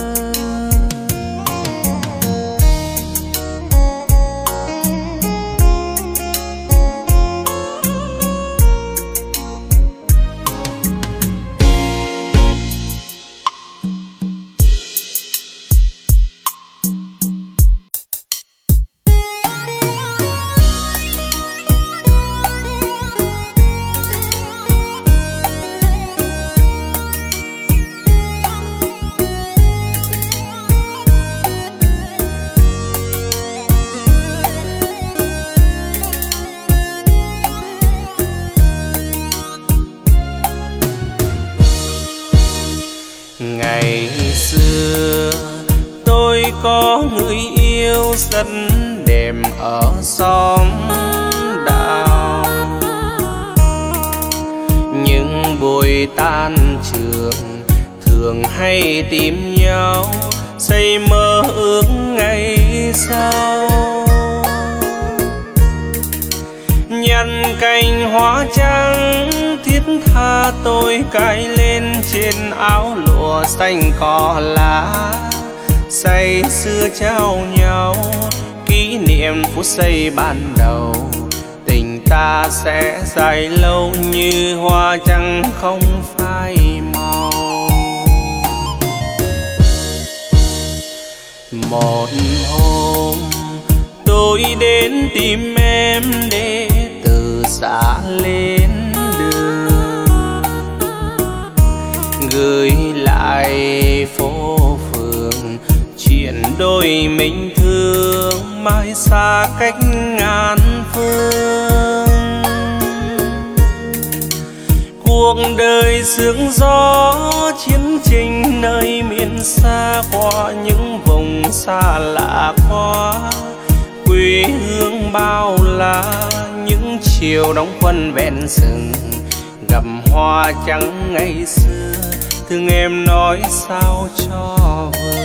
Ngày xưa tôi có người yêu rất đẹp ở xóm đào, những buổi tan trường thường hay tìm nhau xây mơ ước ngày sau. Nhặt cành hoa trắng thiết tha tôi cài lên trên áo lụa xanh cỏ lá, say sưa trao nhau kỷ niệm phút giây ban đầu. Tình ta sẽ dài lâu như hoa trắng không phai màu. Một hôm tôi đến tìm em để từ xã lên đường, gửi lại phố phường chuyện đôi mình thương mãi xa cách ngàn phương. cuộc đời sương gió chiến tranh nơi miền xa, qua những vùng xa lạ quá quê hương bao la. Những chiều đóng quân ven rừng gặp hoa trắng ngày xưa, thương em nói sao cho vừa.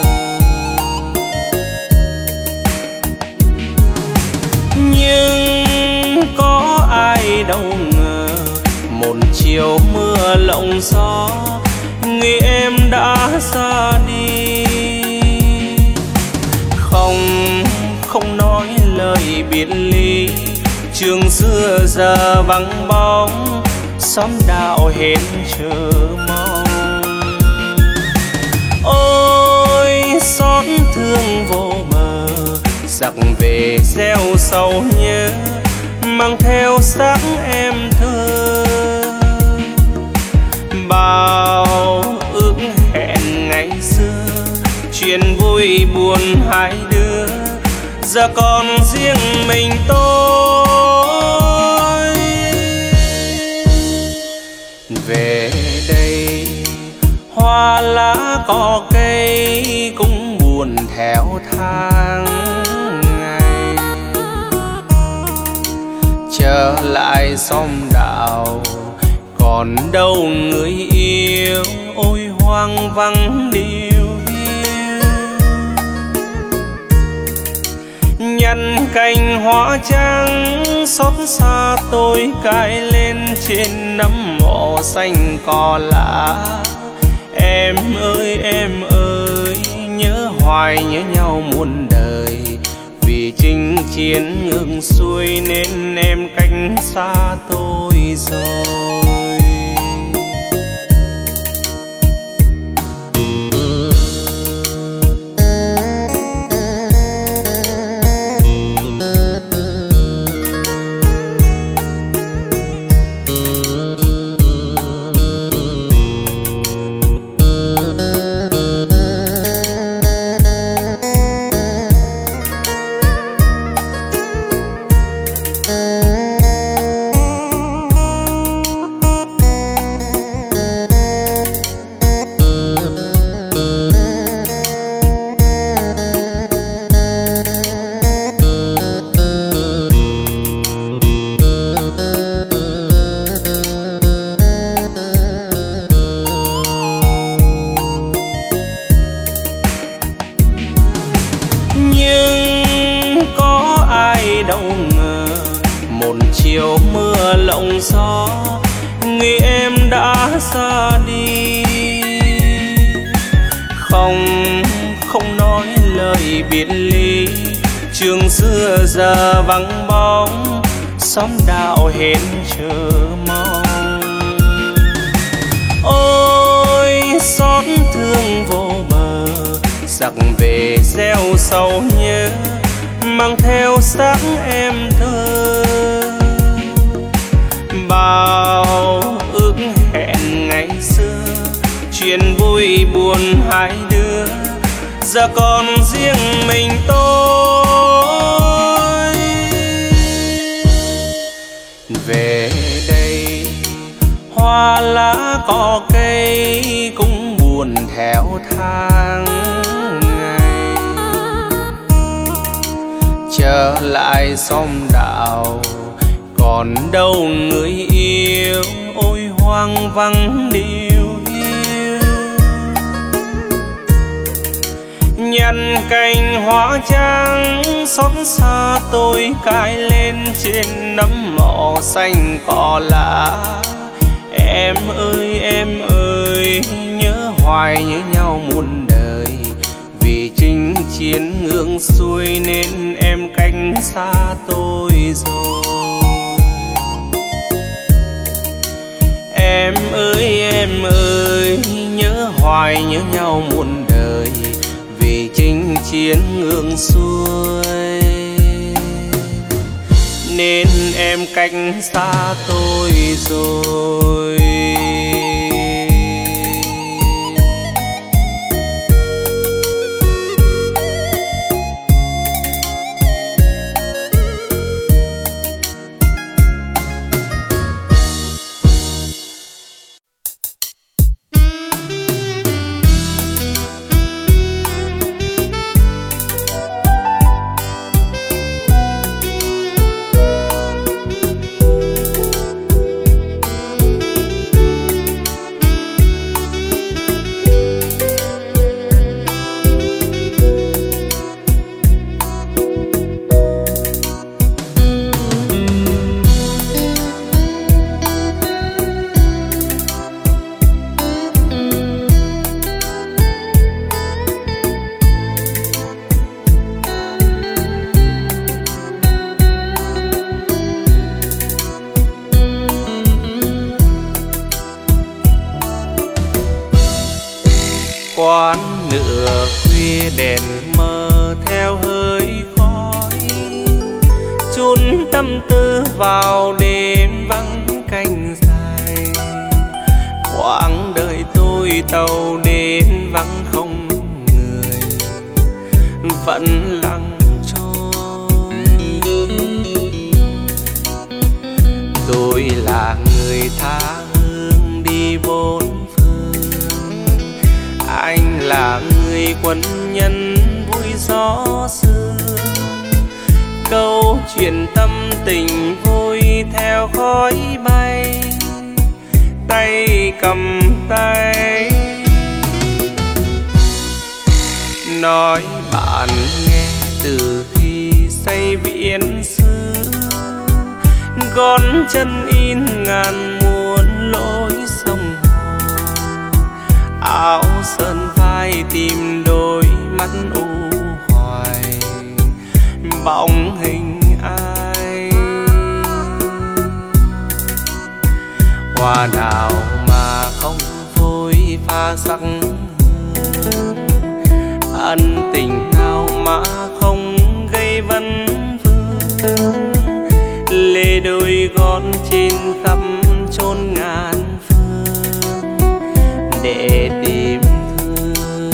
Nhưng có ai đâu ngờ một chiều mưa lộng gió người em đã ra đi. Không không nói lời biệt ly, trường xưa giờ vắng bóng, xóm đạo hết chờ mong. Ôi xót thương vô bờ, giặc về gieo sầu nhớ, mang theo xác em thơ. Bao ước hẹn ngày xưa, chuyện vui buồn hai đứa, giờ còn riêng mình tôi. Về đây hoa lá cỏ cây cũng buồn theo tháng ngày, trở lại xóm đạo còn đâu người yêu. Ôi hoang vắng điều hiu, nhặt cành hoa trắng xót xa tôi cài lên trên nấm mộ xanh cỏ lá. Em ơi em ơi nhớ hoài nhớ nhau muôn đời, vì chinh chiến ngược xuôi nên em cách xa tôi rồi. Đâu ngờ một chiều mưa lộng gió người em đã ra đi. Không không nói lời biệt ly, trường xưa giờ vắng bóng, xóm đạo hết chờ mong. Ôi xót thương vô bờ, giặc về gieo sầu nhớ, mang theo xác em thơ. Bao ước hẹn ngày xưa, chuyện vui buồn hai đứa, giờ còn riêng mình tôi. Về đây hoa lá cỏ cây cũng buồn theo tháng ngày, trở lại xóm đạo còn đâu người yêu. Ôi hoang vắng điều hiu, nhặt cành hoa trắng xót xa tôi cài lên trên nấm mộ xanh cỏ lá. Em ơi em ơi nhớ hoài nhớ nhau muôn đời, vì chinh chiến ngược xuôi nên em cách xa tôi rồi. Em ơi em ơi nhớ hoài nhớ nhau muôn đời, vì chinh chiến ngược xuôi nên em cách xa tôi rồi. Quán nửa khuya đèn mờ theo hơi khói, chôn tâm tư vào đêm vắng canh dài. Quãng đời tôi tàu đến vắng không người, vẫn lặng trôi. Tôi là người tha hương đi bốn phương, anh là người quân nhân vui gió sương. Câu chuyện tâm tình vui theo khói bay, tay cầm tay. Nói bạn nghe từ khi say viễn xưa, gót chân in ngàn muôn lối sông hồ. Áo sơn vai tìm đôi mắt u hoài, bóng hình ai. Hoa nào mà không phôi pha sắc hương, ân tình nào mà không gây vấn vương. Lê đôi gót trên khắp chốn ngàn phương để tìm thương.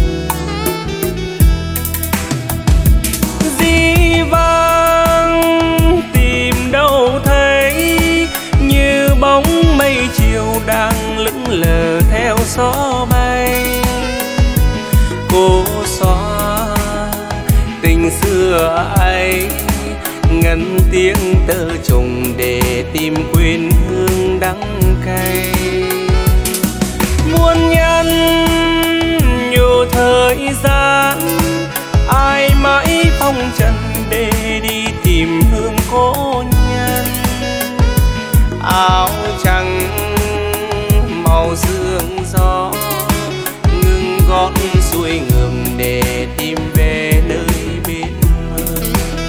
Dĩ vãng tìm đâu thấy, như bóng mây chiều đang lững lờ theo gió bay. Cô xóa tình xưa ấy, ngân tiếng tơ trùng để tìm quên hương đắng cay. Muôn nhân nhiều thời gian, ai mãi phong trần để đi tìm hương cố nhân. Áo trắng màu sương gió, ngừng gót xuôi ngừng để tìm về nơi bên bờ.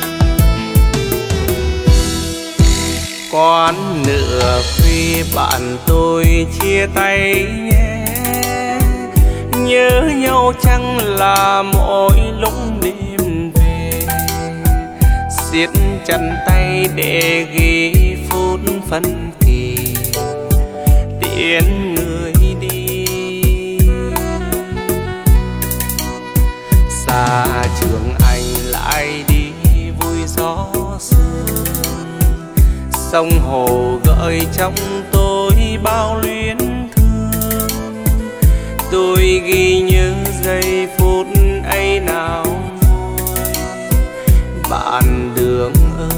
Quán nửa khuya bạn tôi chia tay nhé, nhớ nhau chẳng là mỗi lúc đêm về. Siết chặt tay để ghi phút phân kỳ, tiễn người đi. Xa trường anh lại đi vui gió sương, sông hồ gợi trong tôi bao luyến thương. Tôi ghi nhớ giây phút ấy nào vui, bạn đường ơi.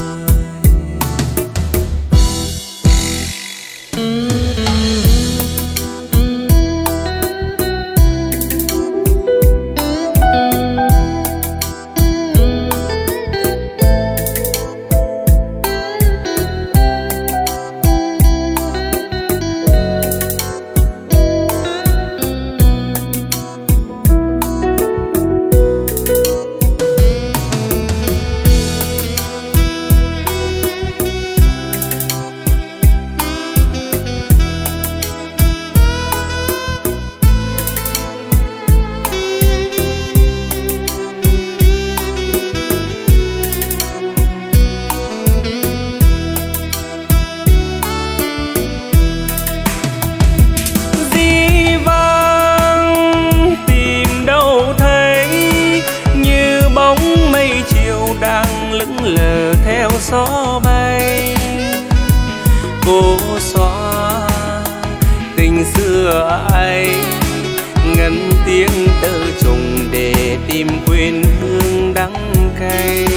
Gió bay cô xóa tình xưa ấy, ngân tiếng tơ trùng để tìm quên hương đắng cay.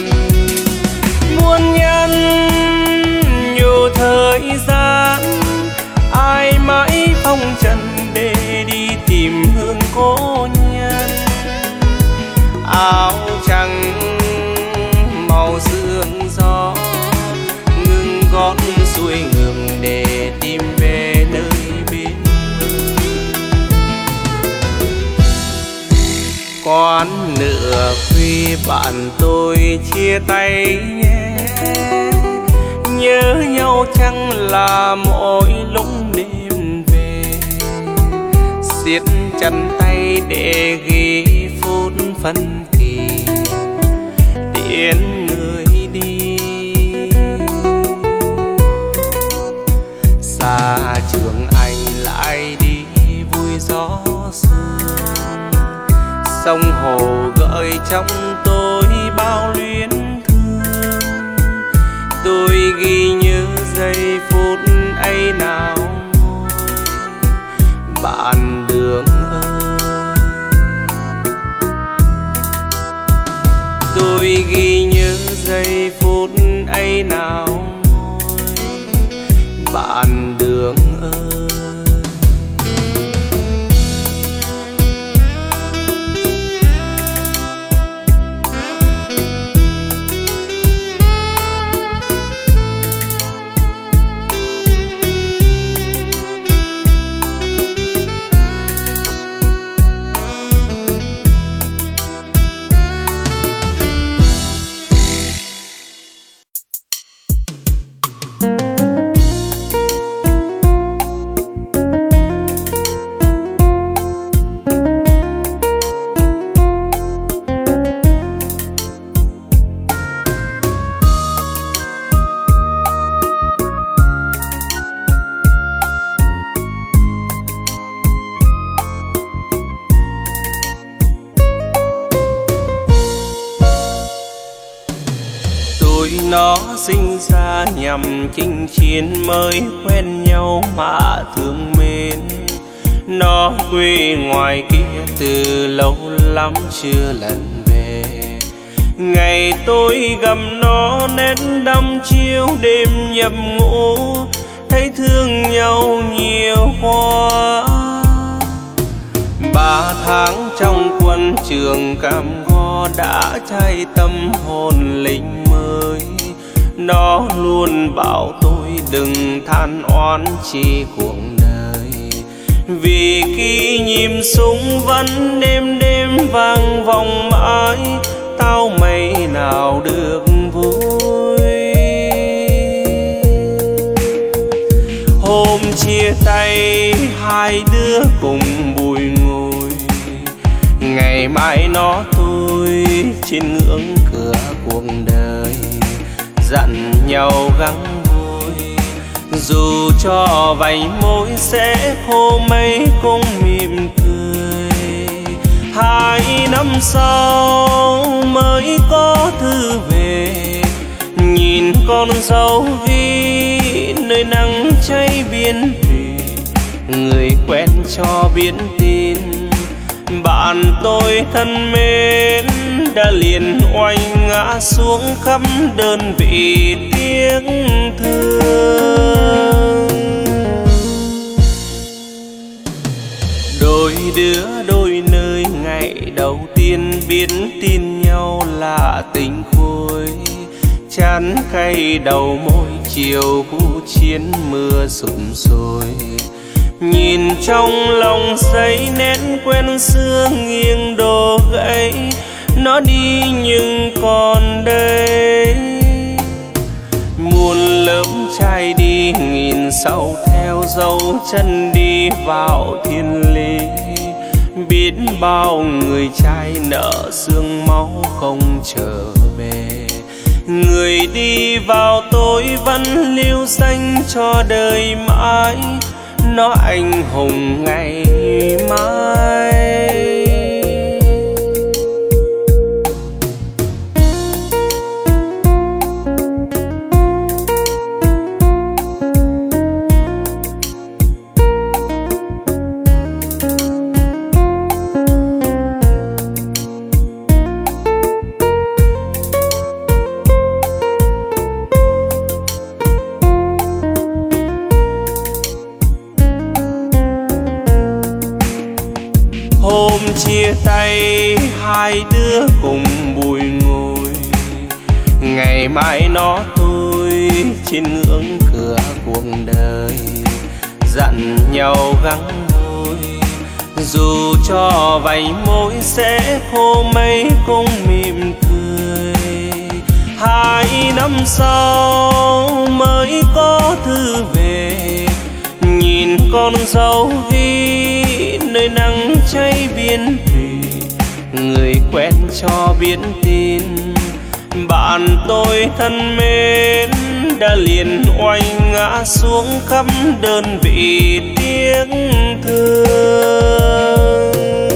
Muôn nhân nhiều thời gian, ai mãi phong trần để đi tìm hương cố nhân. Áo trắng màu sương gió, ngừng gót xuôi ngừng để tìm về nơi bên bờ. Quán nửa khuya bạn tôi chia tay nhé, nhớ nhau chẳng là mỗi lúc đêm về. Siết chân tay để ghi phút phân kỳ tiễn người đi. Xa trường anh lại đi vui gió sương, sông hồ gợi trong tôi bao luyến thương. Tôi ghi nhớ giây phút ấy nào ngồi bạn đường ơi. Tôi ghi nhớ giây phút ấy nào ngồi bạn đường ơi. Nó sinh ra nhằm chinh chiến mới quen nhau mà thương mến. Nó quê ngoài kia từ lâu lắm chưa lần về. Ngày tôi gặp nó nét đăm chiếu đêm nhập ngũ, thấy thương nhau nhiều quá. Ba tháng trong quân trường cam go đã cháy tâm hồn lính mới. Nó luôn bảo tôi đừng than oán chi cuộc đời, vì kỷ niệm súng vẫn đêm đêm vang vọng mãi. Tao mấy nào được vui. Hôm chia tay hai đứa cùng bùi ngùi, ngày mai nó tôi trên ngưỡng cửa cuộc đời. Dặn nhau gắng vui, dù cho vành môi sẽ khô mấy cũng mỉm cười. Hai năm sau mới có thư về, nhìn con dấu ghi nơi nắng cháy biên thủy. Người quen cho biết tin bạn tôi thân mến đã liền oanh ngã xuống khắp đơn vị tiếc thương. Đôi đứa đôi nơi ngày đầu tiên biết tin nhau là tình khôi. Chán cay đầu môi chiều khu chiến mưa sụp sôi. Nhìn trong lòng giấy nét quen xưa nghiêng đổ gãy. Nó đi nhưng còn đây, muôn lớp trai đi nghìn sau theo dấu chân đi vào thiên lý. Biết bao người trai nợ xương máu không trở về. Người đi vào tôi vẫn lưu danh cho đời mãi. Nó anh hùng ngày mai. Hôm chia tay hai đứa cùng bùi ngùi, ngày mai nó tôi trên ngưỡng cửa cuộc đời. Dặn nhau gắng vui, dù cho vành môi sẽ khô mấy cũng mỉm cười. Hai năm sau mới có thư về, nhìn con dấu ghi nơi nắng cháy biến thủy, người quen cho biết tin. Bạn tôi thân mến đã liền oanh ngã xuống khắp đơn vị tiếc thương.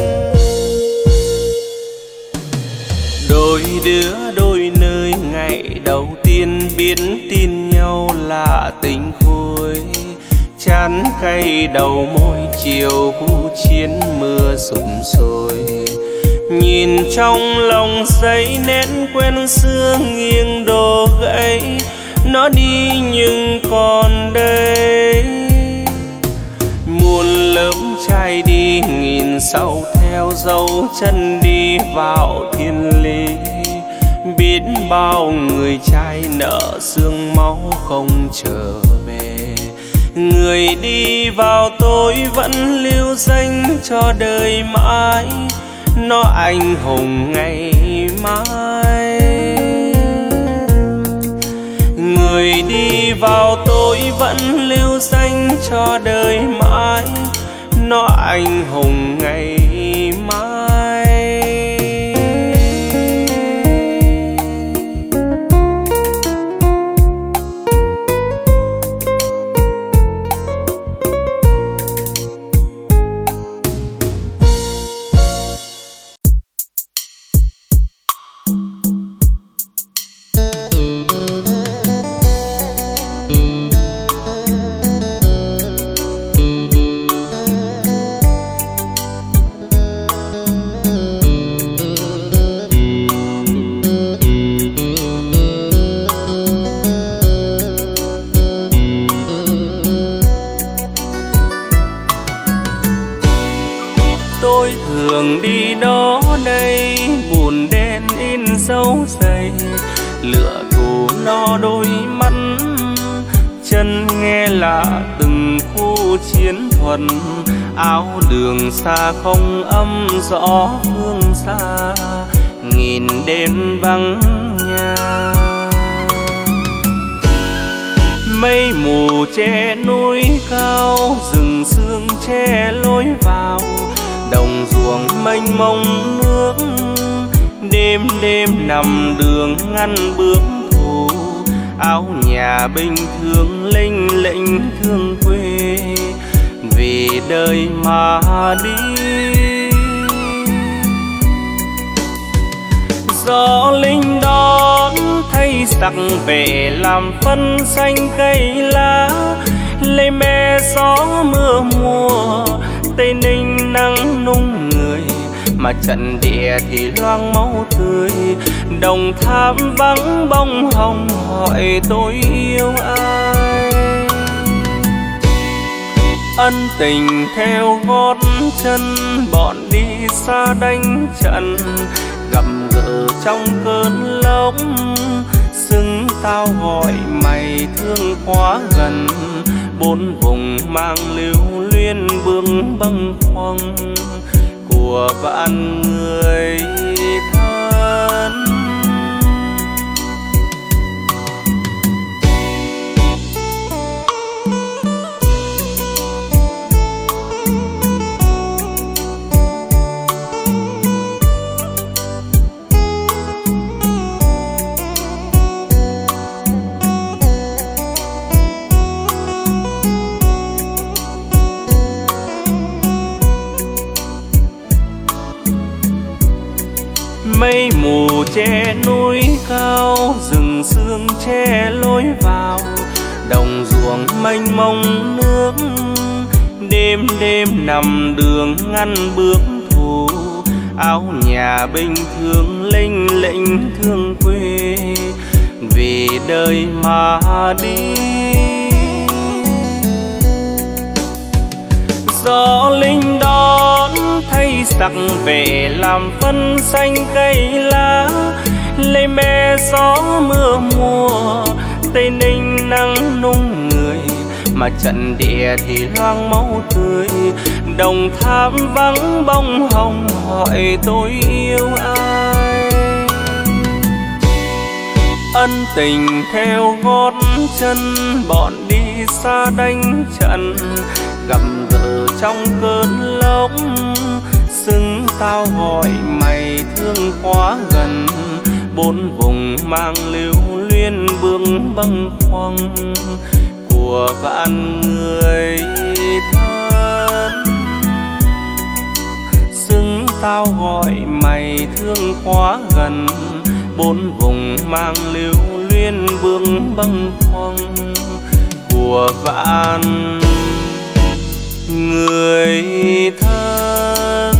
Đôi đứa đôi nơi ngày đầu tiên biết tin nhau là tình khôi, chán cay đầu môi chiều khu chiến mưa sụp sôi. Nhìn trong lòng giấy nét quen xưa nghiêng đổ gãy, nó đi nhưng còn đây. Muôn lớp trai đi nghìn sau theo dấu chân đi vào thiên lý. Biết bao người trai nợ xương máu không trở về, người đi vào tôi vẫn lưu danh cho đời mãi, nó anh hùng ngày mai. Người đi vào tôi vẫn lưu danh cho đời mãi, nó anh hùng ngày mai. Đi đó đây buồn đen in dấu dày, lửa thù no đôi mắt chân nghe là từng khu chiến thuật. Áo đường xa không âm rõ phương xa, nghìn đêm vắng nhà. Mây mù che núi cao, rừng sương che lối vào, đồng ruộng mênh mông nước. Đêm đêm nằm đường ngăn bước thù, áo nhà bình thường lênh lệnh thương quê, vì đời mà đi. Gió linh đón thay giặc về làm phân xanh cây lá, lấy me gió mưa mùa Tây Ninh nắng nung người, mà trận địa thì loang máu tươi. Đồng Tháp vắng bông hồng hỏi tôi yêu ai. Ân tình theo gót chân bọn đi xa đánh trận, gặp gỡ trong cơn lốc xứng tao gọi mày thương quá gần. Bốn vùng mang lưu luyến bước bâng khuâng của vạn người thân. Mây mù che núi cao, rừng sương che lối vào, đồng ruộng mênh mông nước. Đêm đêm nằm đường ngăn bước thù, áo nhà bình thường lênh lệnh thương quê, vì đời mà đi. Gió linh đón thay giặc về làm phân xanh cây lá, lấy me gió mưa mùa Tây Ninh nắng nung người, mà trận địa thì loang máu tươi. Đồng Tháp vắng bông hồng hỏi tôi yêu ai. Ân tình theo gót chân bọn đi xa đánh trận, gặp gỡ trong cơn lốc tao gọi mày thương quá gần, bốn vùng mang lưu luyến bướng bâng khuâng của vạn người thân. Xứng tao gọi mày thương quá gần, bốn vùng mang lưu luyến bướng bâng khuâng của vạn người thân.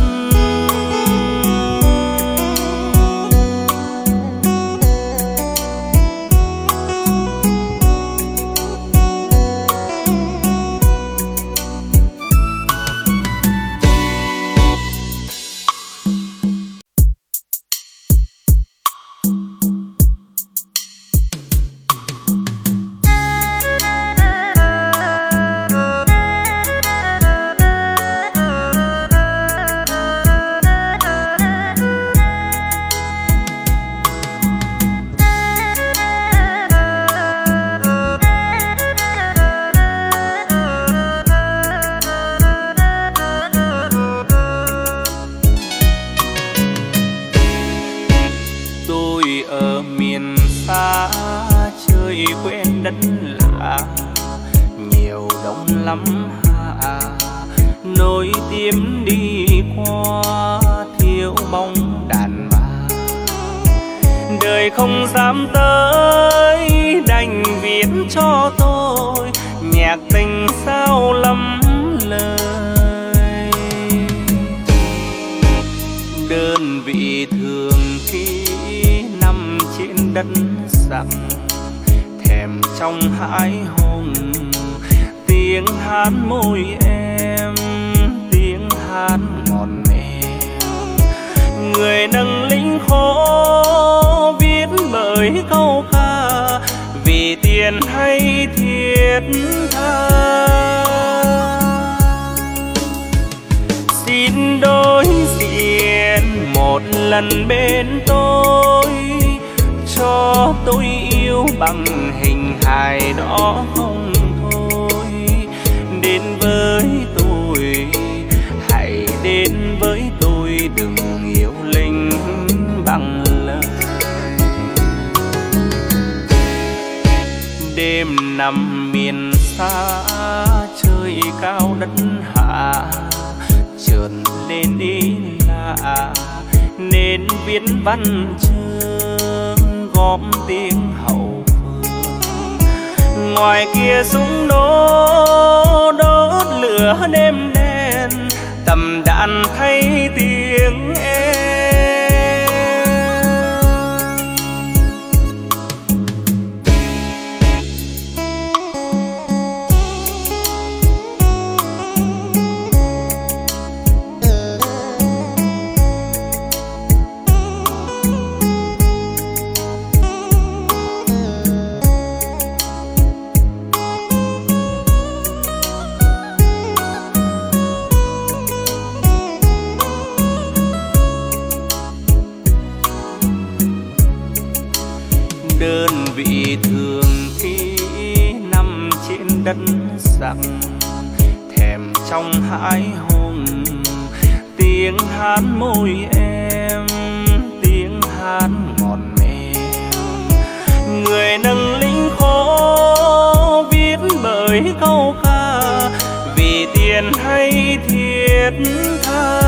Không dám tới đành viết cho tôi nhạc tình sao lắm lời. Đơn vị thường khi nằm trên đất sặc, thèm trong hãi hùng tiếng hát môi em, tiếng hát ngọt ngào. Người nâng lính khổ viết bởi câu ca, vì tiền hay thiết tha. Xin đối diện một lần bên tôi, cho tôi yêu bằng hình hài đó không thôi. Đến với tôi, hãy đến với tôi, đừng yêu linh bằng lời. Đêm nằm miền xa, trời cao đất hạ, chợt lên ý lạ nên viết văn chương góp tiếng hậu phương. Ngoài kia súng nổ đốt lửa đêm đen, tầm đạn thay tiếng em. Đơn vị thường khi nằm trên đất sặc, thèm trong hãi hùng tiếng hát môi em, tiếng hát ngọt ngào. Người nâng lính khổ viết bởi câu ca, vì tiền hay thiết tha.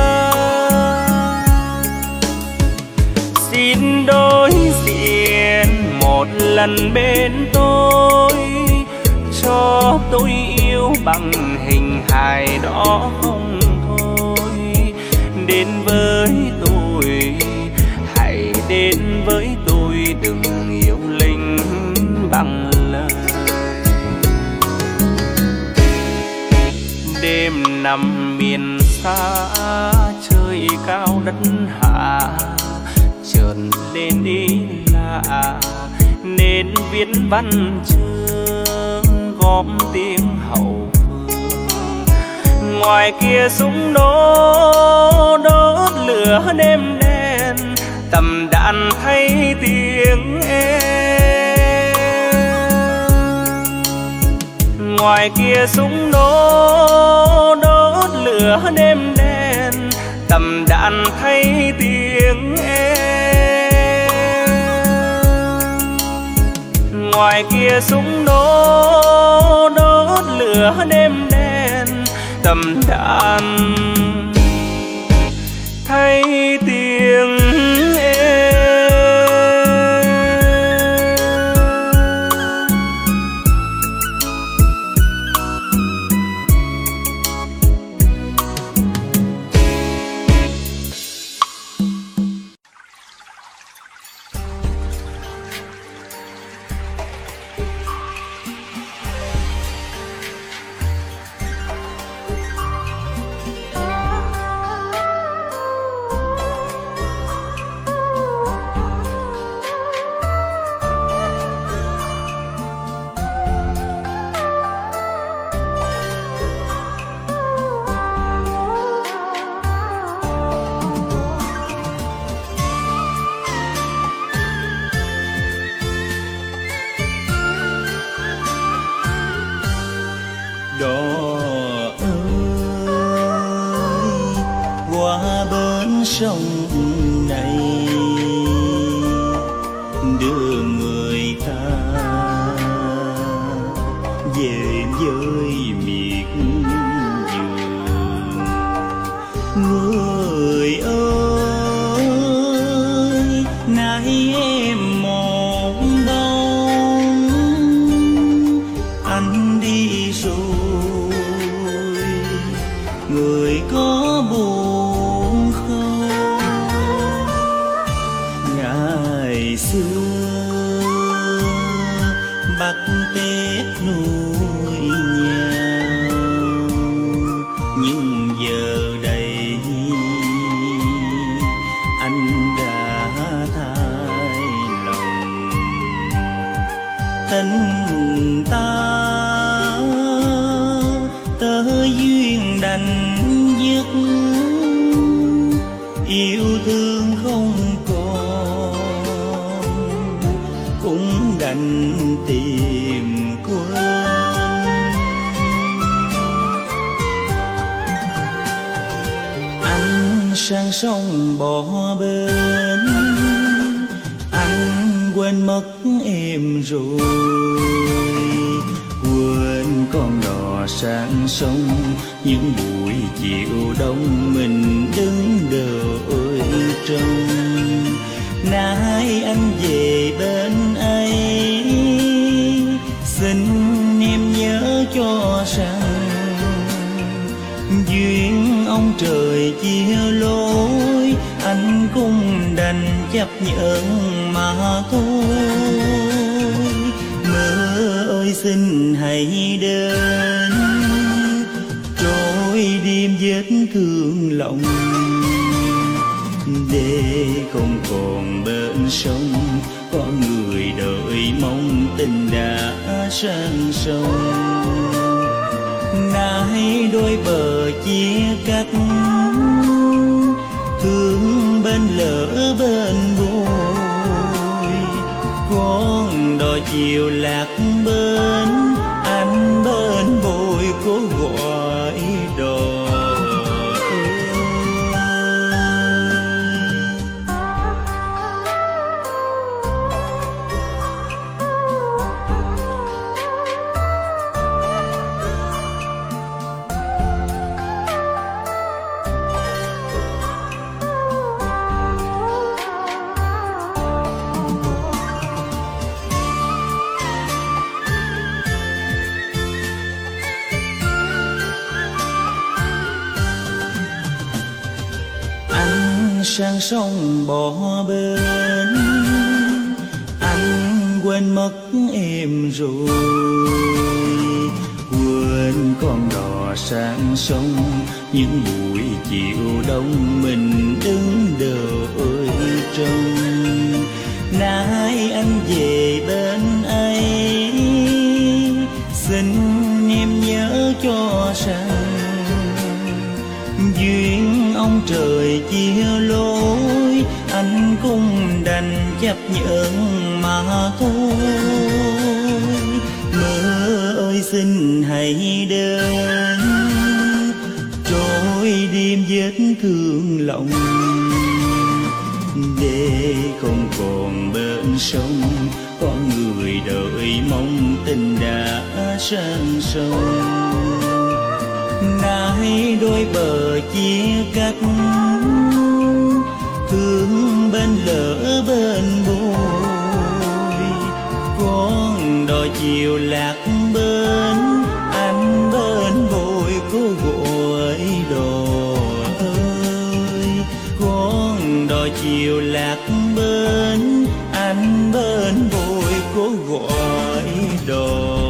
Xin đối diện một lần bên tôi, cho tôi yêu bằng hình hài đó không thôi. Đến với tôi, hãy đến với tôi, đừng yêu linh bằng lời. Đêm nằm miền xa, trời cao đất hạ, chợt lên ý lạ nên viết văn chương góp tiếng hậu phương. Ngoài kia súng nổ đốt lửa đêm đen, tầm đạn thay tiếng em. Ngoài kia súng nổ đốt lửa đêm đen, tầm đạn thấy tiếng em. Ngoài kia súng nổ đốt lửa đêm đen, tầm đàn thấy tiếng em. Sông này đưa người ta về với miệt vườn. Người ơi, nay em một bóng, anh đi rồi, người có buồn xưa bắt Tết nuôi nhau, nhưng giờ đây anh đã thay lòng. Tình ta tới duyên đành dứt, yêu thương không cũng đành tìm quên. Anh sang sông bỏ bên, anh quên mất em rồi, quên con đò sang sông. Những buổi chiều đông mình đứng đợi trông, nay anh về bên ấy, xin em nhớ cho rằng duyên ông trời chia lối, anh cũng đành chấp nhận mà thôi. Mơ ơi xin hãy đến, trôi đêm vết thương lòng, để không còn bên sông có người đợi mong tình đã sang sông. Nay đôi bờ chia cách, thương bên lỡ bên bồi, con đò chiều lạc bên, anh bên bồi cố gọi đò. Sang sông bỏ bên, anh quên mất em rồi, quên con đò sang sông. Những buổi chiều đông mình đứng đợi trông, nay anh về bên ấy, xin em nhớ cho rằng duyên ông trời chia lối, anh cũng đành chấp nhận mà thôi. Mơ ơi xin hãy đến, trôi đêm vết thương lòng, Đê không còn bên sông, có người đợi mong tình đã sang sông. Nay đôi bờ chia cách, thương bên lỡ bên bồi. Con đò chiều lạc bên, anh bên bồi cô gọi đò ơi. Con đò chiều lạc bên, anh bên bồi cô gọi đò.